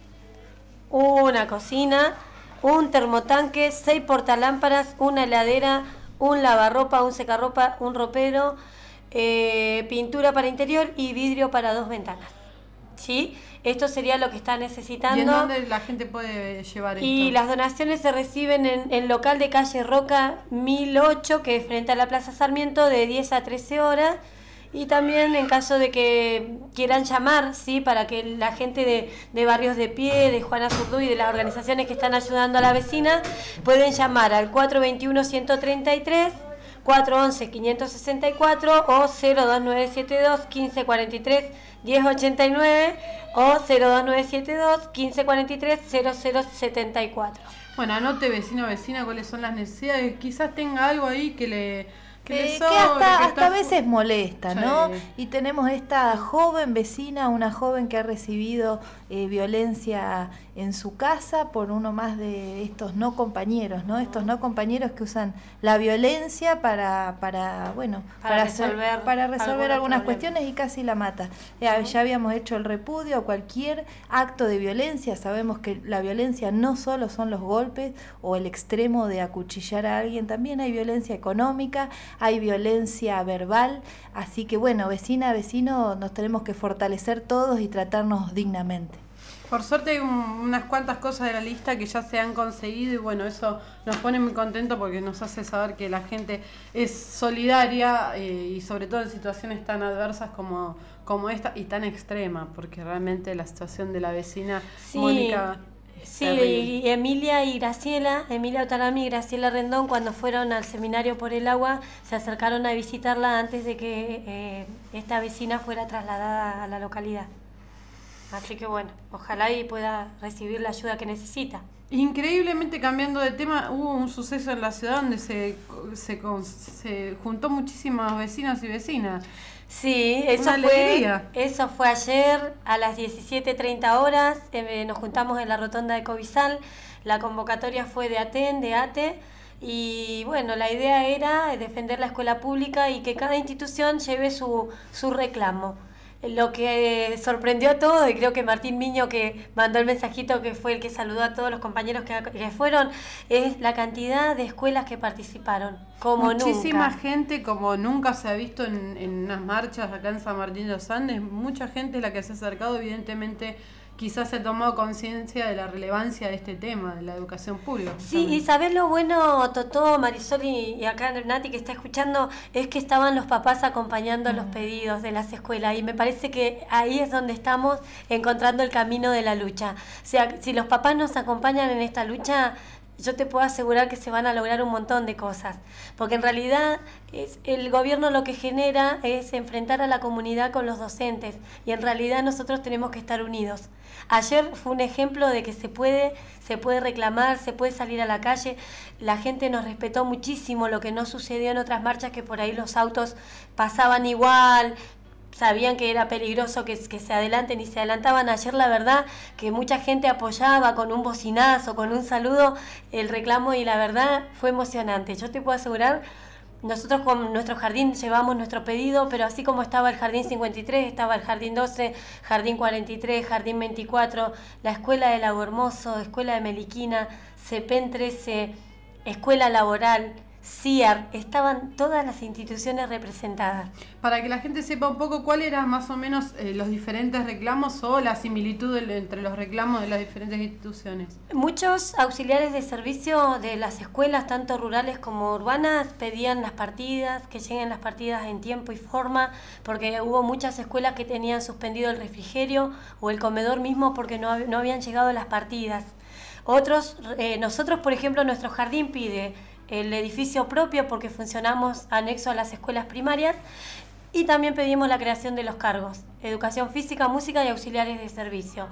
una cocina, un termotanque, seis portalámparas, una heladera, un lavarropa, un secarropa, un ropero, eh, pintura para interior y vidrio para dos ventanas, ¿sí? Esto sería lo que está necesitando. ¿Y en dónde la gente puede llevar esto? Y las donaciones se reciben en el local de calle Roca mil ocho, que es frente a la Plaza Sarmiento, de diez a trece horas. Y también en caso de que quieran llamar, ¿sí? Para que la gente de, de Barrios de Pie, de Juana Zurduy y de las organizaciones que están ayudando a la vecina, pueden llamar al cuatro veintiuno ciento treinta y tres, cuatro once quinientos sesenta y cuatro o cero dos nueve siete dos quince cuarenta y tres diez ochenta y nueve o cero dos nueve siete dos quince cuarenta y tres cero cero setenta y cuatro. Bueno, anote vecino o vecina cuáles son las necesidades. Quizás tenga algo ahí que le... Que, Eh, le que sobre, hasta, que hasta está a veces molesta, ¿no? Sí. Y tenemos esta joven vecina, una joven que ha recibido eh, violencia en su casa por uno más de estos no compañeros, ¿no? Estos no compañeros que usan la violencia para, para bueno, Para para hacer- resolver para resolver algunos algunas problemas. cuestiones y casi la mata. Ya, ya habíamos hecho el repudio a cualquier acto de violencia. Sabemos que la violencia no solo son los golpes o el extremo de acuchillar a alguien, también hay violencia económica, hay violencia verbal, así que bueno, vecina, vecino, nos tenemos que fortalecer todos y tratarnos dignamente. Por suerte hay un- unas cuantas cosas de la lista que ya se han conseguido y bueno, eso nos pone muy contentos porque nos hace saber que la gente es solidaria eh, y sobre todo en situaciones tan adversas como, como esta y tan extrema, porque realmente la situación de la vecina Sí. Mónica... es Sí, terrible. y Emilia y Graciela, Emilia Otarami y Graciela Rendón, cuando fueron al seminario por el agua, se acercaron a visitarla antes de que eh, esta vecina fuera trasladada a la localidad. Así que bueno, ojalá y pueda recibir la ayuda que necesita. Increíblemente cambiando de tema, hubo un suceso en la ciudad donde se, se, con- se juntó muchísimos vecinos y vecinas. Sí, eso Una fue, alegría. eso fue ayer a las diecisiete treinta horas, eh, nos juntamos en la rotonda de Cobizal, la convocatoria fue de ATEN, de ATE, y bueno, la idea era defender la escuela pública y que cada institución lleve su, su reclamo. Lo que sorprendió a todos, y creo que Martín Miño, que mandó el mensajito, que fue el que saludó a todos los compañeros que, que fueron, es la cantidad de escuelas que participaron, como Muchísima nunca. gente, como nunca se ha visto en, en unas marchas acá en San Martín de los Andes, mucha gente es la que se ha acercado, evidentemente quizás se ha tomado conciencia de la relevancia de este tema, de la educación pública. Sí, y sabés lo bueno, Totó, Marisol y, y acá Nati que está escuchando, es que estaban los papás acompañando los pedidos de las escuelas y me parece que ahí es donde estamos encontrando el camino de la lucha. O sea, si los papás nos acompañan en esta lucha, yo te puedo asegurar que se van a lograr un montón de cosas, porque en realidad es, el gobierno lo que genera es enfrentar a la comunidad con los docentes y en realidad nosotros tenemos que estar unidos. Ayer fue un ejemplo de que se puede, se puede reclamar, se puede salir a la calle, la gente nos respetó muchísimo, lo que no sucedió en otras marchas, que por ahí los autos pasaban igual, sabían que era peligroso que, que se adelanten y se adelantaban. Ayer la verdad que mucha gente apoyaba con un bocinazo, con un saludo el reclamo y la verdad fue emocionante. Yo te puedo asegurar, nosotros con nuestro jardín llevamos nuestro pedido, pero así como estaba el jardín cincuenta y tres, estaba el jardín doce, jardín cuarenta y tres, jardín veinticuatro, la escuela de Lago Hermoso, escuela de Meliquina, CEPEN trece, escuela laboral, C I A R, estaban todas las instituciones representadas. Para que la gente sepa un poco cuáles eran más o menos eh, los diferentes reclamos o la similitud del- entre los reclamos de las diferentes instituciones. Muchos auxiliares de servicio de las escuelas, tanto rurales como urbanas, pedían las partidas, que lleguen las partidas en tiempo y forma, porque hubo muchas escuelas que tenían suspendido el refrigerio o el comedor mismo porque no, hab- no habían llegado las partidas. Otros, eh, nosotros por ejemplo, nuestro jardín pide el edificio propio porque funcionamos anexo a las escuelas primarias y también pedimos la creación de los cargos, educación física, música y auxiliares de servicio.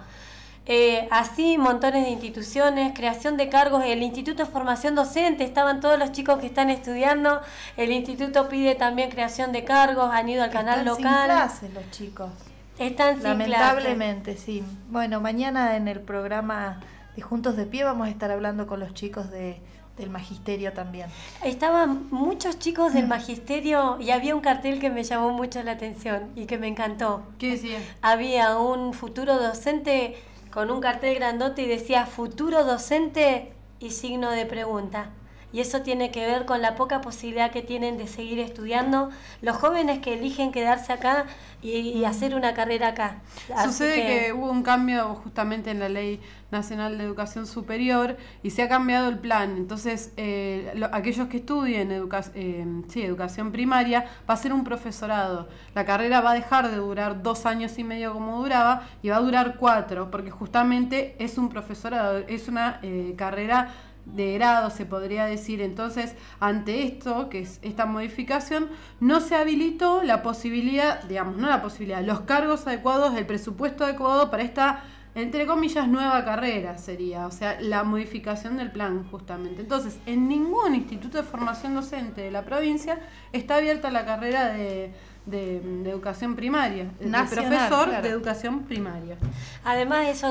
Eh, así montones de instituciones, creación de cargos, el Instituto de Formación Docente, estaban todos los chicos que están estudiando, el instituto pide también creación de cargos, han ido al canal Están local. sin clases los chicos. Están sin Lamentablemente, sí. Bueno, mañana en el programa de Juntos de Pie vamos a estar hablando con los chicos de, del magisterio también. Estaban muchos chicos del magisterio y había un cartel que me llamó mucho la atención y que me encantó. ¿Qué decía? Había un futuro docente con un cartel grandote y decía futuro docente y signo de pregunta. y eso tiene que ver con la poca posibilidad que tienen de seguir estudiando los jóvenes que eligen quedarse acá y, y hacer una carrera acá. Así Sucede que... que hubo un cambio justamente en la Ley Nacional de Educación Superior y se ha cambiado el plan. Entonces, eh, lo, aquellos que estudien educa eh, sí, educación primaria, va a ser un profesorado. La carrera va a dejar de durar dos años y medio como duraba y va a durar cuatro, porque justamente es un profesorado, es una eh, carrera de grado, se podría decir. Entonces, ante esto, que es esta modificación, no se habilitó la posibilidad, digamos, no la posibilidad, los cargos adecuados, el presupuesto adecuado para esta, entre comillas, nueva carrera sería, o sea, la modificación del plan justamente. Entonces, en ningún instituto de formación docente de la provincia está abierta la carrera de, de, de educación primaria, Nacional, de profesor claro. de educación primaria. Además, eso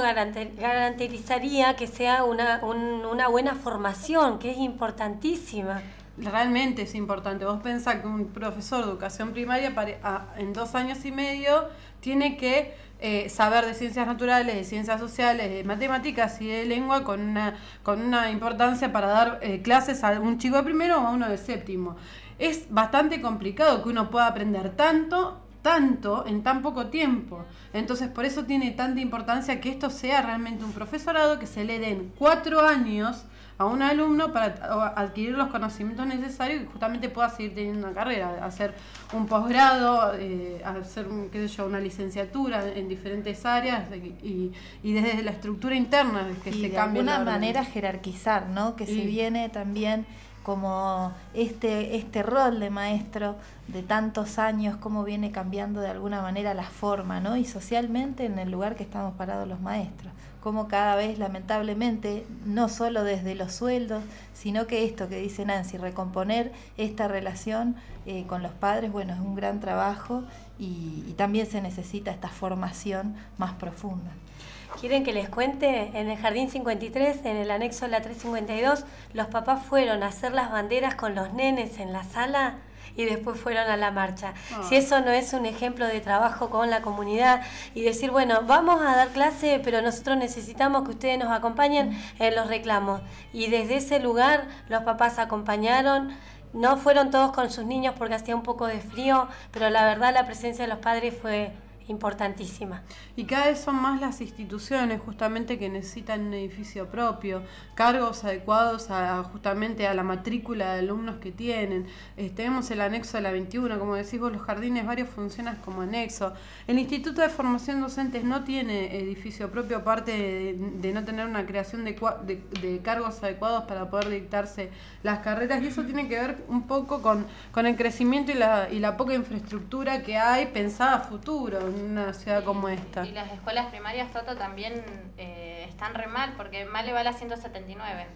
garantizaría que sea una, un, una buena formación, que es importantísima. Realmente es importante. Vos pensás que un profesor de educación primaria para, a, en dos años y medio tiene que eh, saber de ciencias naturales, de ciencias sociales, de matemáticas y de lengua con una, con una importancia para dar eh, clases a un chico de primero o a uno de séptimo. Es bastante complicado que uno pueda aprender tanto, tanto en tan poco tiempo. Entonces, por eso tiene tanta importancia que esto sea realmente un profesorado, que se le den cuatro años a un alumno para adquirir los conocimientos necesarios y justamente pueda seguir teniendo una carrera, hacer un posgrado, eh, hacer un, qué sé yo, una licenciatura en diferentes áreas y, y desde la estructura interna que y se de cambie alguna la manera jerarquizar, ¿no? Que y, se viene también como este, este rol de maestro de tantos años, cómo viene cambiando de alguna manera la forma, ¿no? Y socialmente en el lugar que estamos parados los maestros, cómo cada vez lamentablemente, no solo desde los sueldos, sino que esto que dice Nancy, recomponer esta relación eh, con los padres, bueno, es un gran trabajo y, y también se necesita esta formación más profunda. ¿Quieren que les cuente? En el Jardín cincuenta y tres, en el anexo de la trescientos cincuenta y dos, los papás fueron a hacer las banderas con los nenes en la sala y después fueron a la marcha. Oh. Si eso no es un ejemplo de trabajo con la comunidad y decir, bueno, vamos a dar clase, pero nosotros necesitamos que ustedes nos acompañen en los reclamos. Y desde ese lugar los papás acompañaron. No fueron todos con sus niños porque hacía un poco de frío, pero la verdad la presencia de los padres fue importantísima. Y cada vez son más las instituciones justamente que necesitan un edificio propio, cargos adecuados a justamente a la matrícula de alumnos que tienen. Eh, tenemos el anexo de la veintiuno, como decís vos, los jardines varios funcionan como anexo. El Instituto de Formación Docentes no tiene edificio propio, aparte de, de no tener una creación de, de, de cargos adecuados para poder dictarse las carreras, y eso tiene que ver un poco con, con el crecimiento y la, y la poca infraestructura que hay pensada a futuro en una ciudad como esta. Y las escuelas primarias, Toto, también eh, están re mal, porque mal le va la ciento setenta y nueve.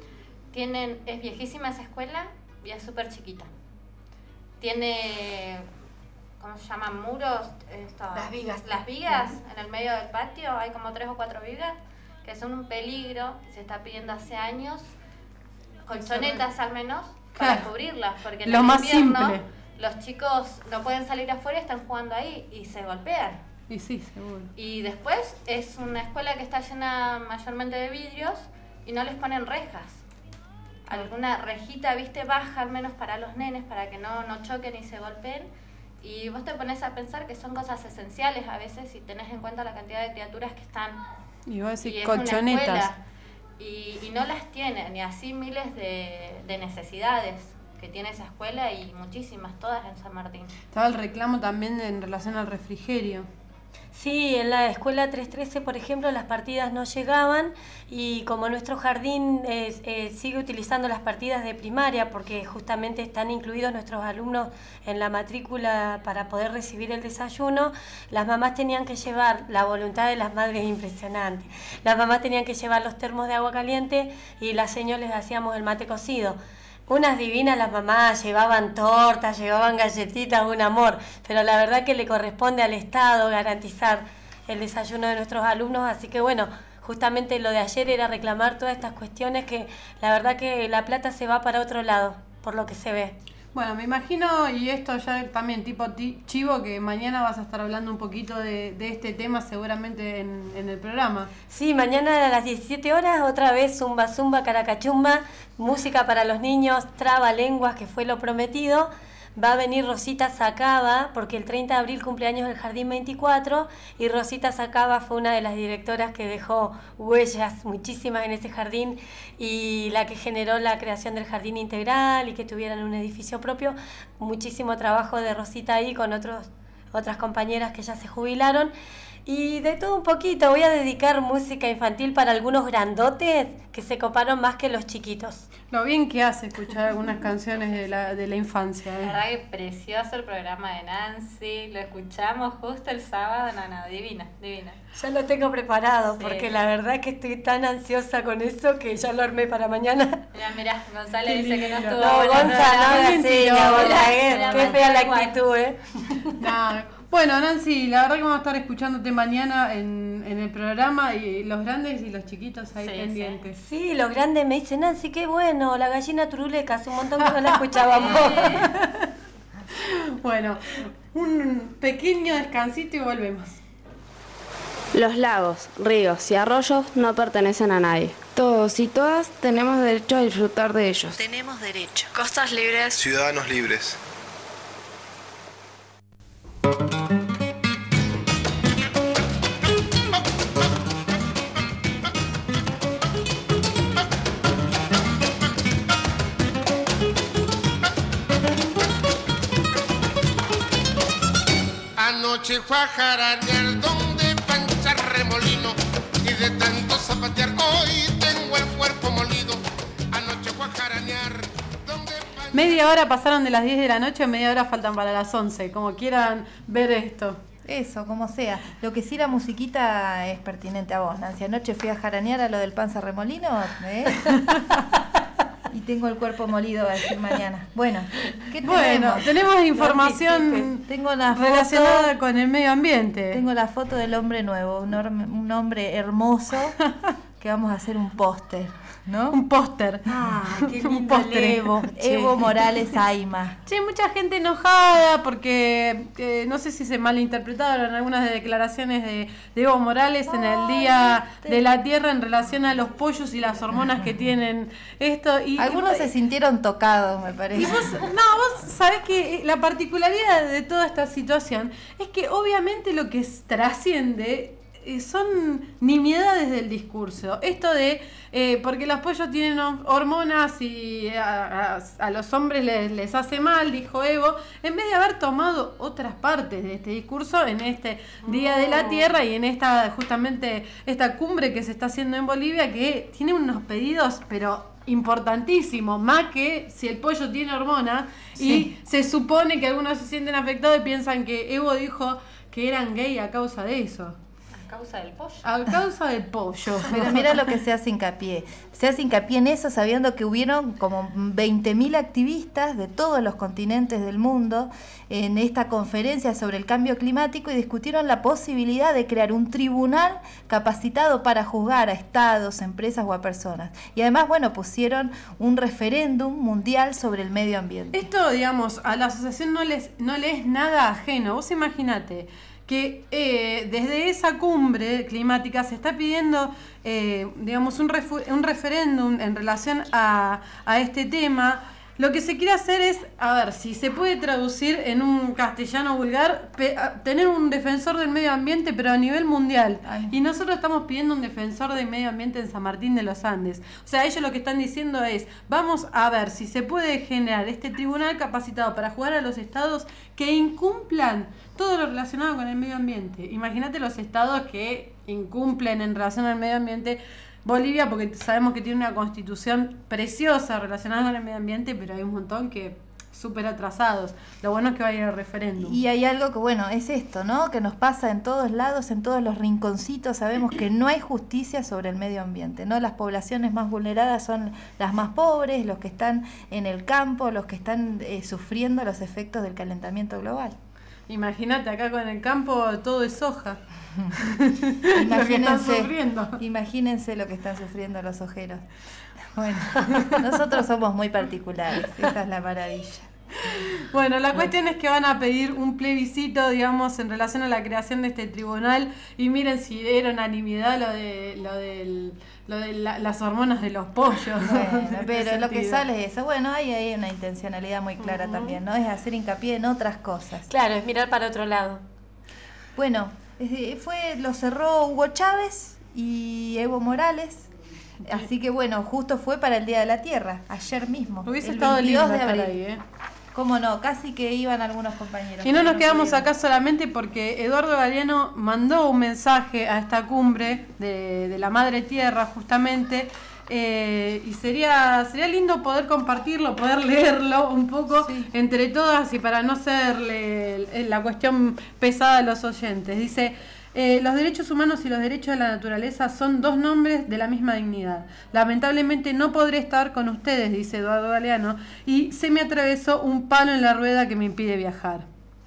Tienen, es viejísima esa escuela y es súper chiquita. Tiene, ¿cómo se llaman? Muros. Esto, las vigas. Las vigas en el medio del patio, hay como tres o cuatro vigas que son un peligro. Se está pidiendo hace años colchonetas al menos para claro. cubrirlas, porque en Lo el más invierno simple. Los chicos no pueden salir afuera, están jugando ahí y se golpean. Y sí, seguro. Y después es una escuela que está llena mayormente de vidrios y no les ponen rejas. Alguna rejita, viste, baja al menos para los nenes, para que no, no choquen y se golpeen. Y vos te pones a pensar que son cosas esenciales a veces si tenés en cuenta la cantidad de criaturas que están. Y vos decís y es colchonetas. Una escuela, y, y no las tienen, y así miles de, de necesidades que tiene esa escuela y muchísimas, todas en San Martín. Estaba el reclamo también en relación al refrigerio. Sí, en la escuela trescientos trece, por ejemplo, las partidas no llegaban y como nuestro jardín eh, eh, sigue utilizando las partidas de primaria porque justamente están incluidos nuestros alumnos en la matrícula para poder recibir el desayuno, las mamás tenían que llevar, la voluntad de las madres es impresionante, las mamás tenían que llevar los termos de agua caliente y las señoras les hacíamos el mate cocido. Unas divinas las mamás, llevaban tortas, llevaban galletitas, un amor, pero la verdad que le corresponde al Estado garantizar el desayuno de nuestros alumnos, así que bueno, justamente lo de ayer era reclamar todas estas cuestiones que la verdad que la plata se va para otro lado, por lo que se ve. Bueno, me imagino, y esto ya también tipo ti- chivo, que mañana vas a estar hablando un poquito de, de este tema seguramente en, en el programa. Sí, mañana a las diecisiete horas otra vez Zumba Zumba Caracachumba, música para los niños, traba lenguas, que fue lo prometido. Va a venir Rosita Sacaba, porque el treinta de abril cumpleaños del Jardín veinticuatro, y Rosita Sacaba fue una de las directoras que dejó huellas muchísimas en ese jardín, y la que generó la creación del jardín integral y que tuvieran un edificio propio. Muchísimo trabajo de Rosita ahí con otros, otras compañeras que ya se jubilaron. Y de todo un poquito, voy a dedicar música infantil para algunos grandotes que se coparon más que los chiquitos. Lo bien que hace escuchar algunas canciones de la, de la infancia. ¿eh? La verdad que precioso el programa de Nancy, lo escuchamos justo el sábado, no, no, divina, divina. Ya lo tengo preparado, Sí. porque la verdad que estoy tan ansiosa con eso que ya lo armé para mañana. Mirá, mirá, González dice que no No, estuvo bueno. Gonza, no hagas señas, Gonza, Mirá, qué fea la igual. actitud, ¿eh? No. Bueno, Nancy, la verdad que vamos a estar escuchándote mañana en, en el programa, y los grandes y los chiquitos ahí Sí, pendientes. Sí, los grandes me dicen, Nancy, qué bueno, la gallina turuleca, hace un montón que no la escuchábamos. Bueno, un pequeño descansito y volvemos. Los lagos, ríos y arroyos no pertenecen a nadie. Todos y todas tenemos derecho a disfrutar de ellos. Tenemos derecho. Costas libres. Ciudadanos libres. Anoche fue a jaranear donde Pancha Remolino, y de tanto zapatear hoy tengo el cuerpo molido. Anoche fue a jaranear donde Pancha... Media hora pasaron de las diez de la noche, media hora faltan para las once, como quieran ver esto. Eso, como sea. Lo que sí, la musiquita es pertinente a vos, Nancy. Anoche fui a jaranear a lo del Panza Remolino, ¿eh? Y tengo el cuerpo molido, va a decir mañana. Bueno, ¿qué tenemos? Bueno, tenemos información tengo la relacionada foto, con el medio ambiente. Tengo la foto del hombre nuevo, un, orme- un hombre hermoso que vamos a hacer un póster, ¿no? Un póster. Ah, qué Un lindo póster. el Evo. Evo Morales Aima. Che, mucha gente enojada porque eh, no sé si se malinterpretaron algunas declaraciones de, de Evo Morales en el Día de la Tierra en relación a los pollos y las hormonas que tienen esto. Y, Algunos y, se sintieron tocados, me parece. Y vos, no, vos sabés que la particularidad de toda esta situación es que obviamente lo que trasciende eh, son nimiedades del discurso. Esto de, eh, porque los pollos tienen hormonas y a, a, a los hombres les, les hace mal, dijo Evo, en vez de haber tomado otras partes de este discurso en este Día de la Tierra y en esta, justamente, esta cumbre que se está haciendo en Bolivia, que tiene unos pedidos, pero importantísimo, más que si el pollo tiene hormonas. Sí. Y se supone que algunos se sienten afectados y piensan que Evo dijo que eran gay a causa de eso. A causa del pollo. A causa del pollo. Pero mira lo que se hace hincapié. Se hace hincapié en eso sabiendo que hubieron como veinte mil activistas de todos los continentes del mundo en esta conferencia sobre el cambio climático y discutieron la posibilidad de crear un tribunal capacitado para juzgar a estados, empresas o a personas. Y además, bueno, pusieron un referéndum mundial sobre el medio ambiente. Esto, digamos, a la asociación no les, no le es nada ajeno. Vos imaginate que eh, desde esa cumbre climática se está pidiendo, eh, digamos, un, refu- un referéndum en relación a, a este tema. Lo que se quiere hacer es, a ver, si se puede traducir en un castellano vulgar, pe- a- tener un defensor del medio ambiente, pero a nivel mundial. Ay. Y nosotros estamos pidiendo un defensor del medio ambiente en San Martín de los Andes. O sea, ellos lo que están diciendo es, vamos a ver si se puede generar este tribunal capacitado para jugar a los estados que incumplan todo lo relacionado con el medio ambiente. Imagínate los estados que incumplen en relación al medio ambiente. Bolivia, porque sabemos que tiene una constitución preciosa relacionada con el medio ambiente, pero hay un montón que súper atrasados. Lo bueno es que va a ir al referéndum. Y hay algo que, bueno, es esto, ¿no? Que nos pasa en todos lados, en todos los rinconcitos. Sabemos que no hay justicia sobre el medio ambiente, ¿no? Las poblaciones más vulneradas son las más pobres, los que están en el campo, los que están eh, sufriendo los efectos del calentamiento global. Imagínate, acá con el campo todo es soja. Lo que están Imagínense, sufriendo. imagínense lo que están sufriendo los ojeros. Bueno, nosotros somos muy particulares, esa es la maravilla. Bueno, la cuestión es que van a pedir un plebiscito, digamos, en relación a la creación de este tribunal. Y miren si era unanimidad lo de lo del, lo de la, las hormonas de los pollos. Bueno, pero ¿Qué lo que sentido? sale es eso. Bueno, ahí hay una intencionalidad muy clara uh-huh. también, ¿no? Es hacer hincapié en otras cosas. Claro, es mirar para otro lado. Bueno, fue lo cerró Hugo Chávez y Evo Morales. Así que bueno, justo fue para el Día de la Tierra, ayer mismo. Hubiese el estado veintidós lindo de estar abril. ahí, ¿eh? Cómo no, casi que iban algunos compañeros. Y no nos quedamos acá solamente porque Eduardo Galeano mandó un mensaje a esta cumbre de, de la Madre Tierra, justamente, eh, y sería sería lindo poder compartirlo, poder leerlo un poco sí. entre todas y para no hacerle la cuestión pesada a los oyentes. Dice... Eh, los derechos humanos y los derechos de la naturaleza son dos nombres de la misma dignidad. Lamentablemente no podré estar con ustedes, dice Eduardo Galeano, y se me atravesó un palo en la rueda que me impide viajar.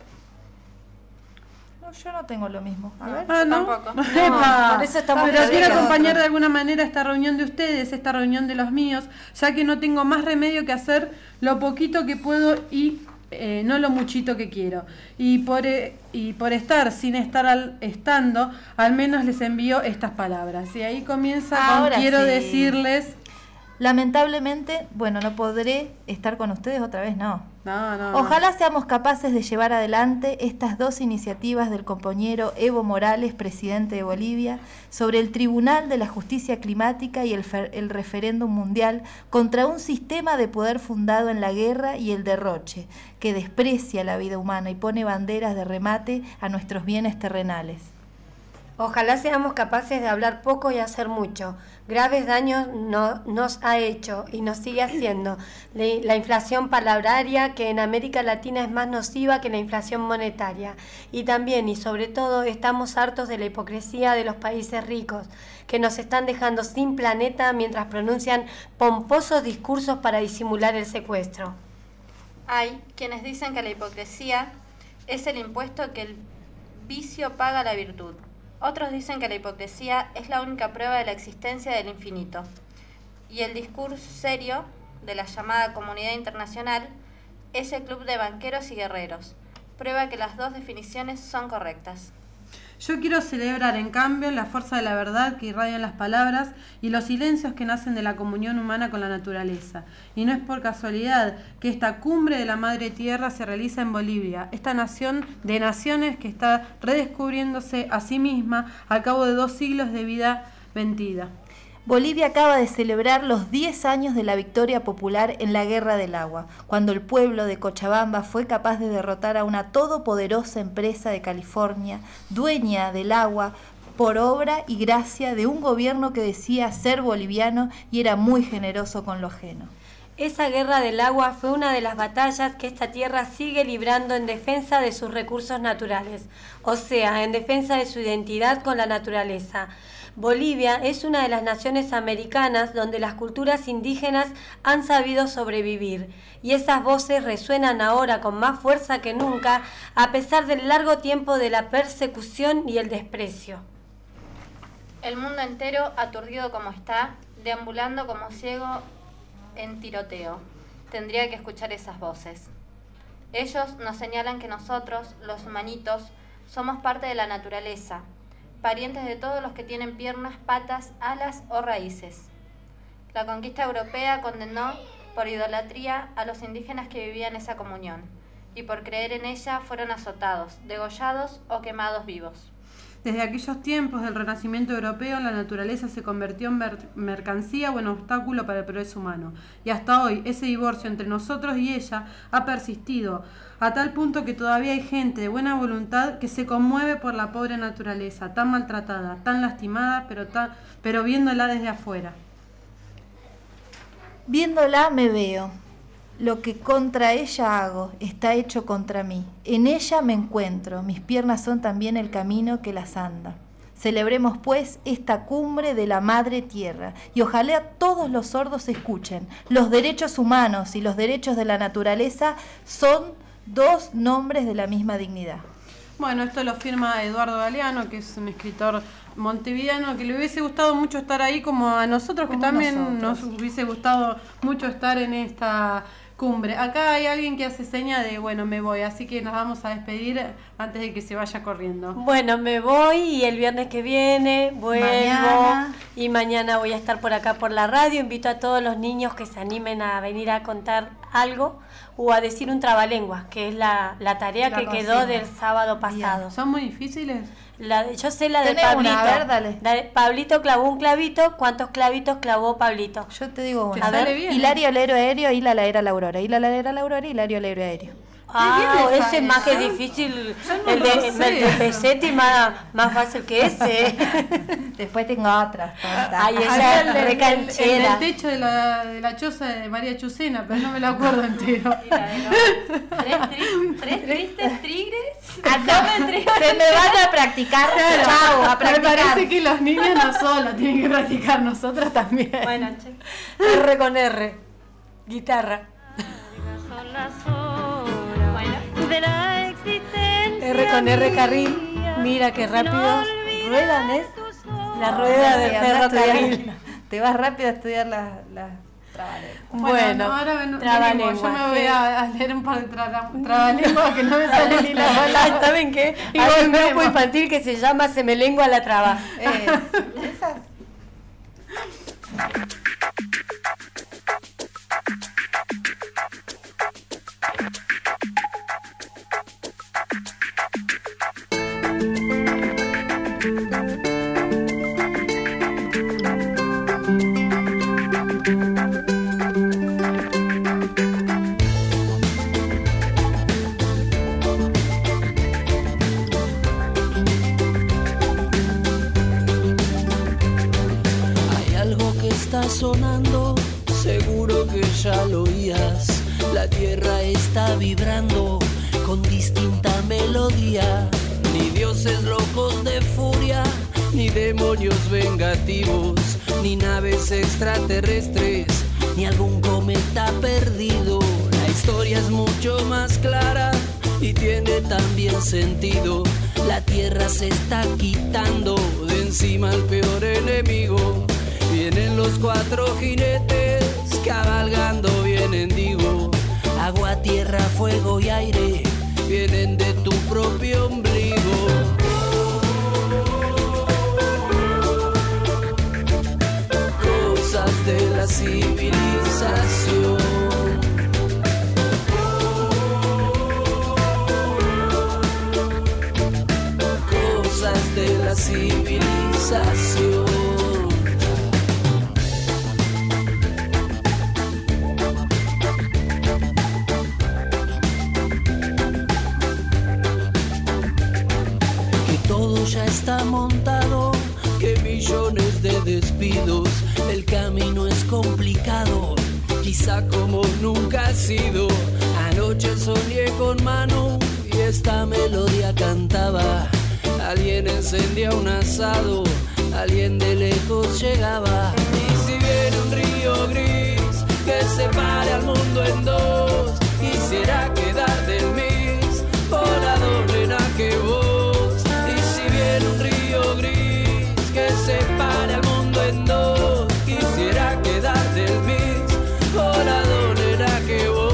No, yo no tengo lo mismo. A ver, ah, ¿no? tampoco. No, por eso estamos Pero quiero acompañar otro. de alguna manera esta reunión de ustedes, esta reunión de los míos, ya que no tengo más remedio que hacer lo poquito que puedo y Eh, no lo muchito que quiero y por eh, y por estar sin estar al, estando al menos les envío estas palabras y ahí comienza Ahora con quiero sí. decirles lamentablemente bueno no podré estar con ustedes otra vez no no, no ojalá no. seamos capaces de llevar adelante estas dos iniciativas del compañero Evo Morales, presidente de Bolivia, sobre el Tribunal de la Justicia Climática y el, el referéndum mundial contra un sistema de poder fundado en la guerra y el derroche, que desprecia la vida humana y pone banderas de remate a nuestros bienes terrenales. Ojalá seamos capaces de hablar poco y hacer mucho. Graves daños no, nos ha hecho y nos sigue haciendo la, la inflación palabraria, que en América Latina es más nociva que la inflación monetaria. Y también y sobre todo estamos hartos de la hipocresía de los países ricos, que nos están dejando sin planeta mientras pronuncian pomposos discursos para disimular el secuestro. Hay quienes dicen que la hipocresía es el impuesto que el vicio paga a la virtud. Otros dicen que la hipocresía es la única prueba de la existencia del infinito. Y el discurso serio de la llamada comunidad internacional es el club de banqueros y guerreros. Prueba que las dos definiciones son correctas. Yo quiero celebrar, en cambio, la fuerza de la verdad que irradian las palabras y los silencios que nacen de la comunión humana con la naturaleza. Y no es por casualidad que esta cumbre de la Madre Tierra se realiza en Bolivia, esta nación de naciones que está redescubriéndose a sí misma al cabo de dos siglos de vida vencida. Bolivia acaba de celebrar los diez años de la victoria popular en la Guerra del Agua, cuando el pueblo de Cochabamba fue capaz de derrotar a una todopoderosa empresa de California, dueña del agua, por obra y gracia de un gobierno que decía ser boliviano y era muy generoso con lo ajeno. Esa guerra del agua fue una de las batallas que esta tierra sigue librando en defensa de sus recursos naturales, o sea, en defensa de su identidad con la naturaleza. Bolivia es una de las naciones americanas donde las culturas indígenas han sabido sobrevivir, y esas voces resuenan ahora con más fuerza que nunca, a pesar del largo tiempo de la persecución y el desprecio. El mundo entero, aturdido como está, deambulando como ciego en tiroteo, tendría que escuchar esas voces. Ellos nos señalan que nosotros, los humanitos, somos parte de la naturaleza, parientes de todos los que tienen piernas, patas, alas o raíces. La conquista europea condenó por idolatría a los indígenas que vivían esa comunión, y por creer en ella fueron azotados, degollados o quemados vivos. Desde aquellos tiempos del Renacimiento europeo, la naturaleza se convirtió en mer- mercancía o en obstáculo para el progreso humano. Y hasta hoy, ese divorcio entre nosotros y ella ha persistido, a tal punto que todavía hay gente de buena voluntad que se conmueve por la pobre naturaleza, tan maltratada, tan lastimada, pero, tan, pero viéndola desde afuera. Viéndola me veo. Lo que contra ella hago está hecho contra mí. En ella me encuentro, mis piernas son también el camino que las anda. Celebremos pues esta cumbre de la Madre Tierra y ojalá todos los sordos escuchen. Los derechos humanos y los derechos de la naturaleza son dos nombres de la misma dignidad. Bueno, esto lo firma Eduardo Galeano, que es un escritor montevideano, que le hubiese gustado mucho estar ahí como a nosotros, que como también nosotros. nos hubiese gustado mucho estar en esta cumbre. Acá hay alguien que hace seña de, bueno, me voy, así que nos vamos a despedir antes de que se vaya corriendo. Bueno, me voy y el viernes que viene vuelvo. Mañana. Y mañana voy a estar por acá por la radio. Invito a todos los niños que se animen a venir a contar algo o a decir un trabalengua, que es la, la tarea La que cocina. quedó del sábado pasado. ¿Son muy difíciles? La de- yo sé la de Tenés Pablito. una, a ver, dale. La de Pablito clavó un clavito. ¿Cuántos clavitos clavó Pablito? Yo te digo Te una. sale A ver, bien, Hilario Lero Aéreo, Hila la era la Aurora. Hila la era la Aurora, Hilario Lero Aéreo. Ah, bien ese es más que esa. difícil. no El lo de, sé. el de Pesetti más, más fácil que ese. Después tengo otras. Ay, ella Había es el del- re el- canchera. el del techo de la, de la choza de María Chucena, pero no me lo acuerdo entero. Tres, tri- tres tristes tigres. Acá Comen tri- se me van a practicar. Chau, a Me practicar. parece que los niños no solo tienen que practicar, nosotras también. Bueno, che. R con R. Guitarra. Son las horas de la existencia. R con R carril. Mira qué rápido ruedan, ¿eh? La rueda del Sí, anda a ferrocarril. estudiar. Te vas rápido a estudiar las la trabalenguas. Bueno, ahora ven- trabalenguas, venimos, yo me sí. voy a, a leer un par de tra- trabalenguas que no me salen ni las palabras. ¿Saben qué? Y Hay un volvemos. grupo infantil que se llama Se me lengua la traba. Esas. Hay algo que está sonando, seguro que ya lo oías. La tierra está vibrando con distinta melodía. Ni dioses locos de furia, ni demonios vengativos, ni naves extraterrestres, ni algún cometa perdido. La historia es mucho más clara y tiene también sentido. La tierra se está quitando de encima al peor enemigo. Vienen los cuatro jinetes cabalgando, vienen, digo. Agua, tierra, fuego y aire vienen de tu propio ombligo. Cosas de la civilización. Cosas de la civilización. Que todo ya está montado, que millones de despidos, el camino es complicado, quizá como nunca ha sido. Anoche soñé con Manu y esta melodía cantaba. Alguien encendía un asado, alguien de lejos llegaba. Y si viene un río gris que separe al mundo en dos, quisiera quedar del mismo lado, nena, que vos. Y si viene un río gris que separe al mundo en dos, quisiera quedar del mismo lado, nena, que vos.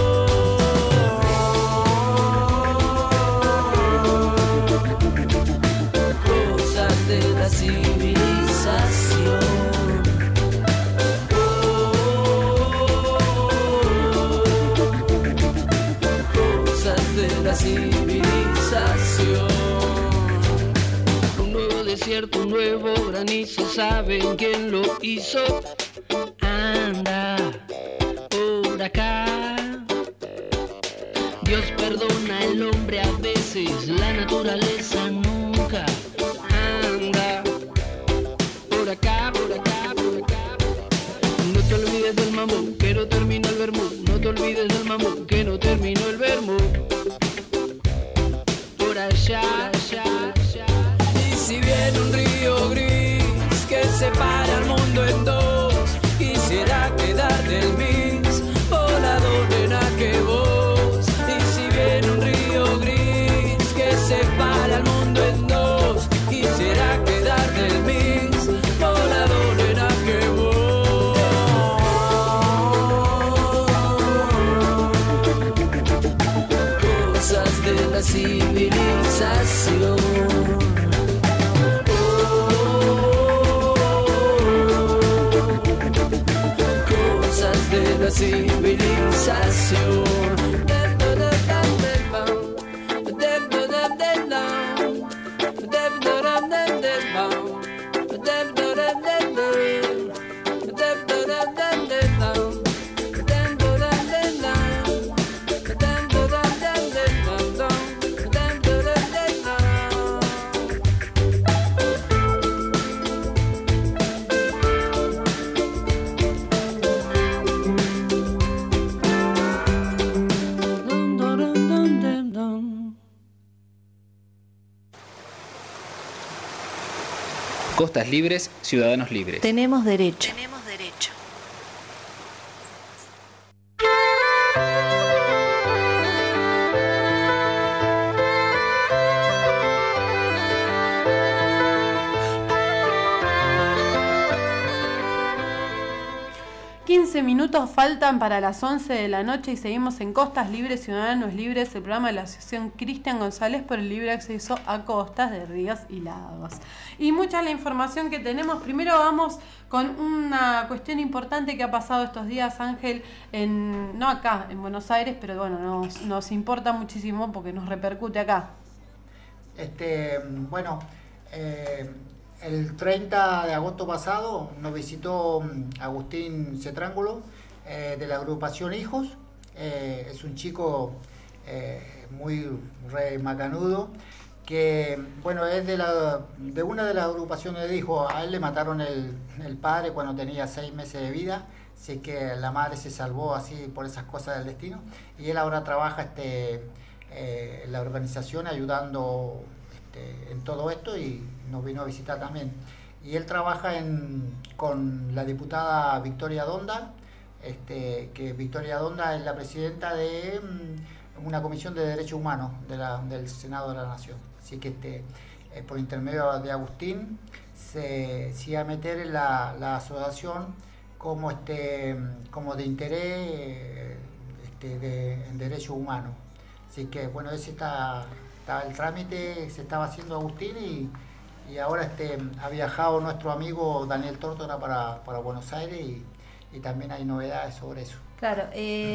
Cosas de la civilización. Cosas de la civilización. Un nuevo desierto, un nuevo granizo, ¿saben quién lo hizo? Anda por acá. Dios perdona al hombre a veces, la naturaleza nunca. Anda por acá, por acá, por acá. No te olvides del mambo, que no termina el vermú. No te olvides del mambo, que no terminó el vermú. Por allá, allá, allá. Y si viene un río gris que separa al mundo en dos, quisiera quedar del mismo lado, nena, que vos. Y si viene un río gris que separa al mundo tentación. Costas libres, ciudadanos libres. Tenemos derecho. Tenemos derecho. quince minutos faltan para las once de la noche y seguimos en Costas Libres, Ciudadanos Libres, el programa de la Asociación Cristian González por el libre acceso a costas de ríos y lagos. Y mucha la información que tenemos. Primero vamos con una cuestión importante que ha pasado estos días, Ángel, en, no acá, en Buenos Aires, pero bueno, nos, nos importa muchísimo porque nos repercute acá. Este, bueno, eh, el treinta de agosto pasado nos visitó Agustín Cetrángulo eh, de la agrupación Hijos. Eh, es un chico eh, muy re macanudo que, bueno, es de, la, de una de las agrupaciones de hijos. A él le mataron el, el padre cuando tenía seis meses de vida, así que la madre se salvó así por esas cosas del destino. Y él ahora trabaja este, eh, en la organización ayudando este, en todo esto y nos vino a visitar también. Y él trabaja en, con la diputada Victoria Donda, este, que Victoria Donda es la presidenta de um, una comisión de derechos humanos de la, del Senado de la Nación. Así que este, eh, por intermedio de Agustín se, se iba a meter en la, la asociación como, este, como de interés este, de, en derechos humanos. Así que bueno, ese está, está el trámite, se estaba haciendo Agustín y Y ahora este, ha viajado nuestro amigo Daniel Tórtora para, para Buenos Aires y, y también hay novedades sobre eso. Claro,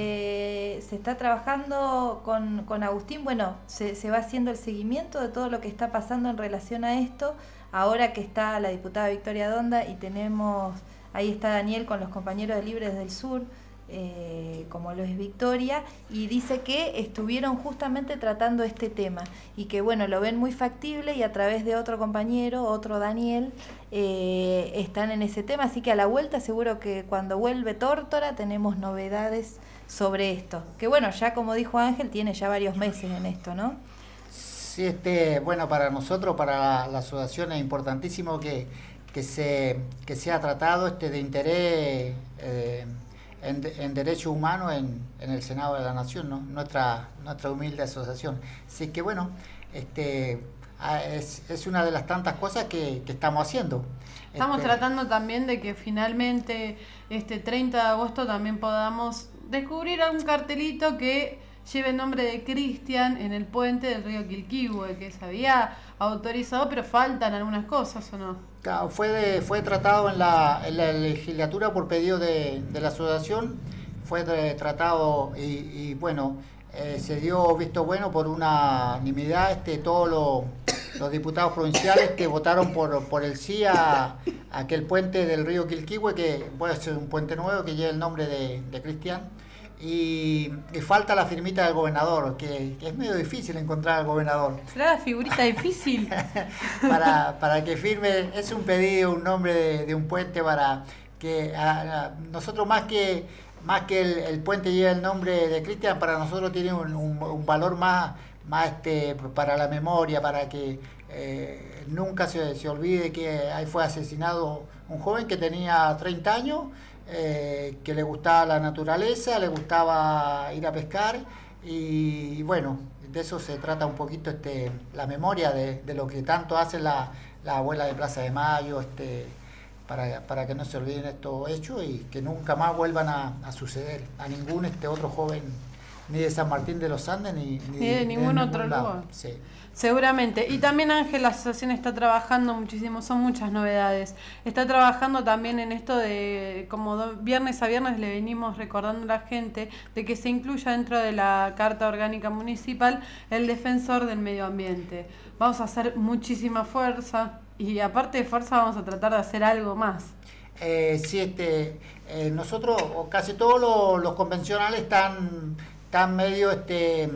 eh, se está trabajando con, con Agustín, bueno, se, se va haciendo el seguimiento de todo lo que está pasando en relación a esto, ahora que está la diputada Victoria Donda y tenemos, ahí está Daniel con los compañeros de Libres del Sur, Eh, como lo es Victoria, y dice que estuvieron justamente tratando este tema y que bueno, lo ven muy factible y a través de otro compañero, otro Daniel, eh, están en ese tema, así que a la vuelta seguro que cuando vuelve Tórtora tenemos novedades sobre esto, que bueno, ya como dijo Ángel, tiene ya varios meses en esto, ¿no? Sí, este, bueno, para nosotros, para la asociación es importantísimo que, que, se, que sea tratado este de interés eh, En, en derechos humanos en, en el Senado de la Nación, ¿no? nuestra, nuestra humilde asociación. Así que bueno, este, es, es una de las tantas cosas que, que estamos haciendo. Estamos este, tratando también de que finalmente este treinta de agosto también podamos descubrir algún cartelito que lleve el nombre de Cristian en el puente del río Quilquihue, que se había autorizado, pero faltan algunas cosas, ¿o no? Claro, fue, de, fue tratado en la, en la legislatura por pedido de, de la asociación, fue de, tratado y, y bueno, eh, se dio visto bueno por unanimidad, este, todos los, los diputados provinciales que votaron por, por el sí a, a aquel puente del río Quilquihue, que bueno, es un puente nuevo que lleva el nombre de, de Cristian. Y, y falta la firmita del gobernador, que, que es medio difícil encontrar al gobernador. ¿Será la figurita difícil? para, para que firme, es un pedido, un nombre de, de un puente para que a, a, nosotros más que más que el, el puente lleve el nombre de Cristian, para nosotros tiene un, un, un valor más, más este, para la memoria, para que eh, nunca se, se olvide que ahí fue asesinado un joven que tenía treinta años, Eh, que le gustaba la naturaleza, le gustaba ir a pescar y, y bueno, de eso se trata un poquito este, la memoria de, de lo que tanto hace la, la abuela de Plaza de Mayo, este, para, para que no se olviden estos hechos y que nunca más vuelvan a, a suceder a ningún este otro joven ni de San Martín de los Andes, ni, ni de, de ningún de otro lado. lugar. Sí. Seguramente. Y también Ángel, la asociación está trabajando muchísimo, son muchas novedades. Está trabajando también en esto de, como do, viernes a viernes le venimos recordando a la gente, de que se incluya dentro de la Carta Orgánica Municipal el defensor del medio ambiente. Vamos a hacer muchísima fuerza y aparte de fuerza vamos a tratar de hacer algo más. Eh, sí, este, eh, nosotros, casi todos los, los convencionales están, están medio... este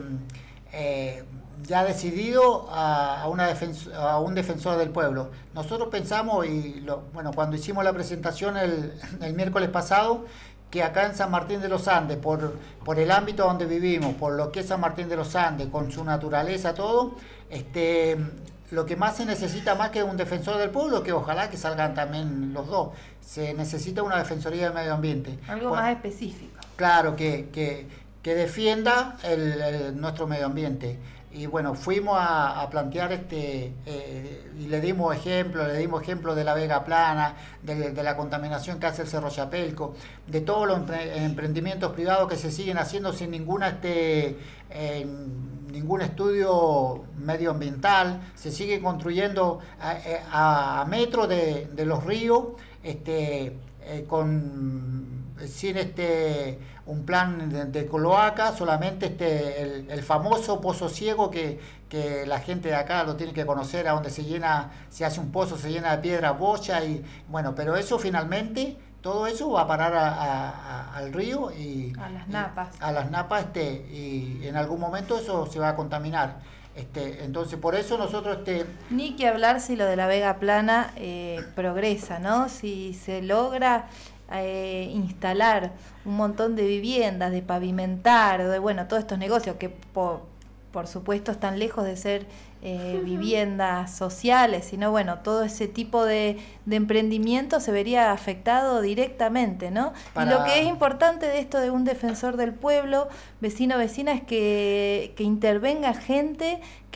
eh, ya decidido a, a, una defens a un defensor del pueblo. Nosotros pensamos, y lo, bueno, cuando hicimos la presentación el, el miércoles pasado, que acá en San Martín de los Andes, por, por el ámbito donde vivimos, por lo que es San Martín de los Andes, con su naturaleza, todo, este, lo que más se necesita más que un defensor del pueblo, que ojalá que salgan también los dos, se necesita una defensoría del medio ambiente. Algo bueno, más específico. Claro, que, que, que defienda el, el, nuestro medio ambiente. Y bueno, fuimos a, a plantear este, eh, y le dimos ejemplo, le dimos ejemplo de la Vega Plana, de, de la contaminación que hace el Cerro Chapelco, de todos los emprendimientos privados que se siguen haciendo sin ninguna, este, eh, ningún estudio medioambiental, se sigue construyendo a, a, a metros de, de los ríos, este, eh, con, sin este... un plan de, de cloaca, solamente este el, el famoso pozo ciego que, que la gente de acá lo tiene que conocer, a donde se llena, se hace un pozo, se llena de piedra bocha, y bueno, pero eso finalmente, todo eso va a parar a, a, a, al río y a las napas. Y, a las napas este, y en algún momento eso se va a contaminar. Este, entonces por eso nosotros este ni que hablar si lo de la Vega Plana eh, progresa, ¿no? Si se logra Eh, instalar un montón de viviendas, de pavimentar, de bueno, todos estos negocios que por, por supuesto están lejos de ser eh, viviendas sociales, sino bueno, todo ese tipo de, de emprendimiento se vería afectado directamente, ¿no? Para... Y lo que es importante de esto de un defensor del pueblo, vecino, vecina, es que, que intervenga gente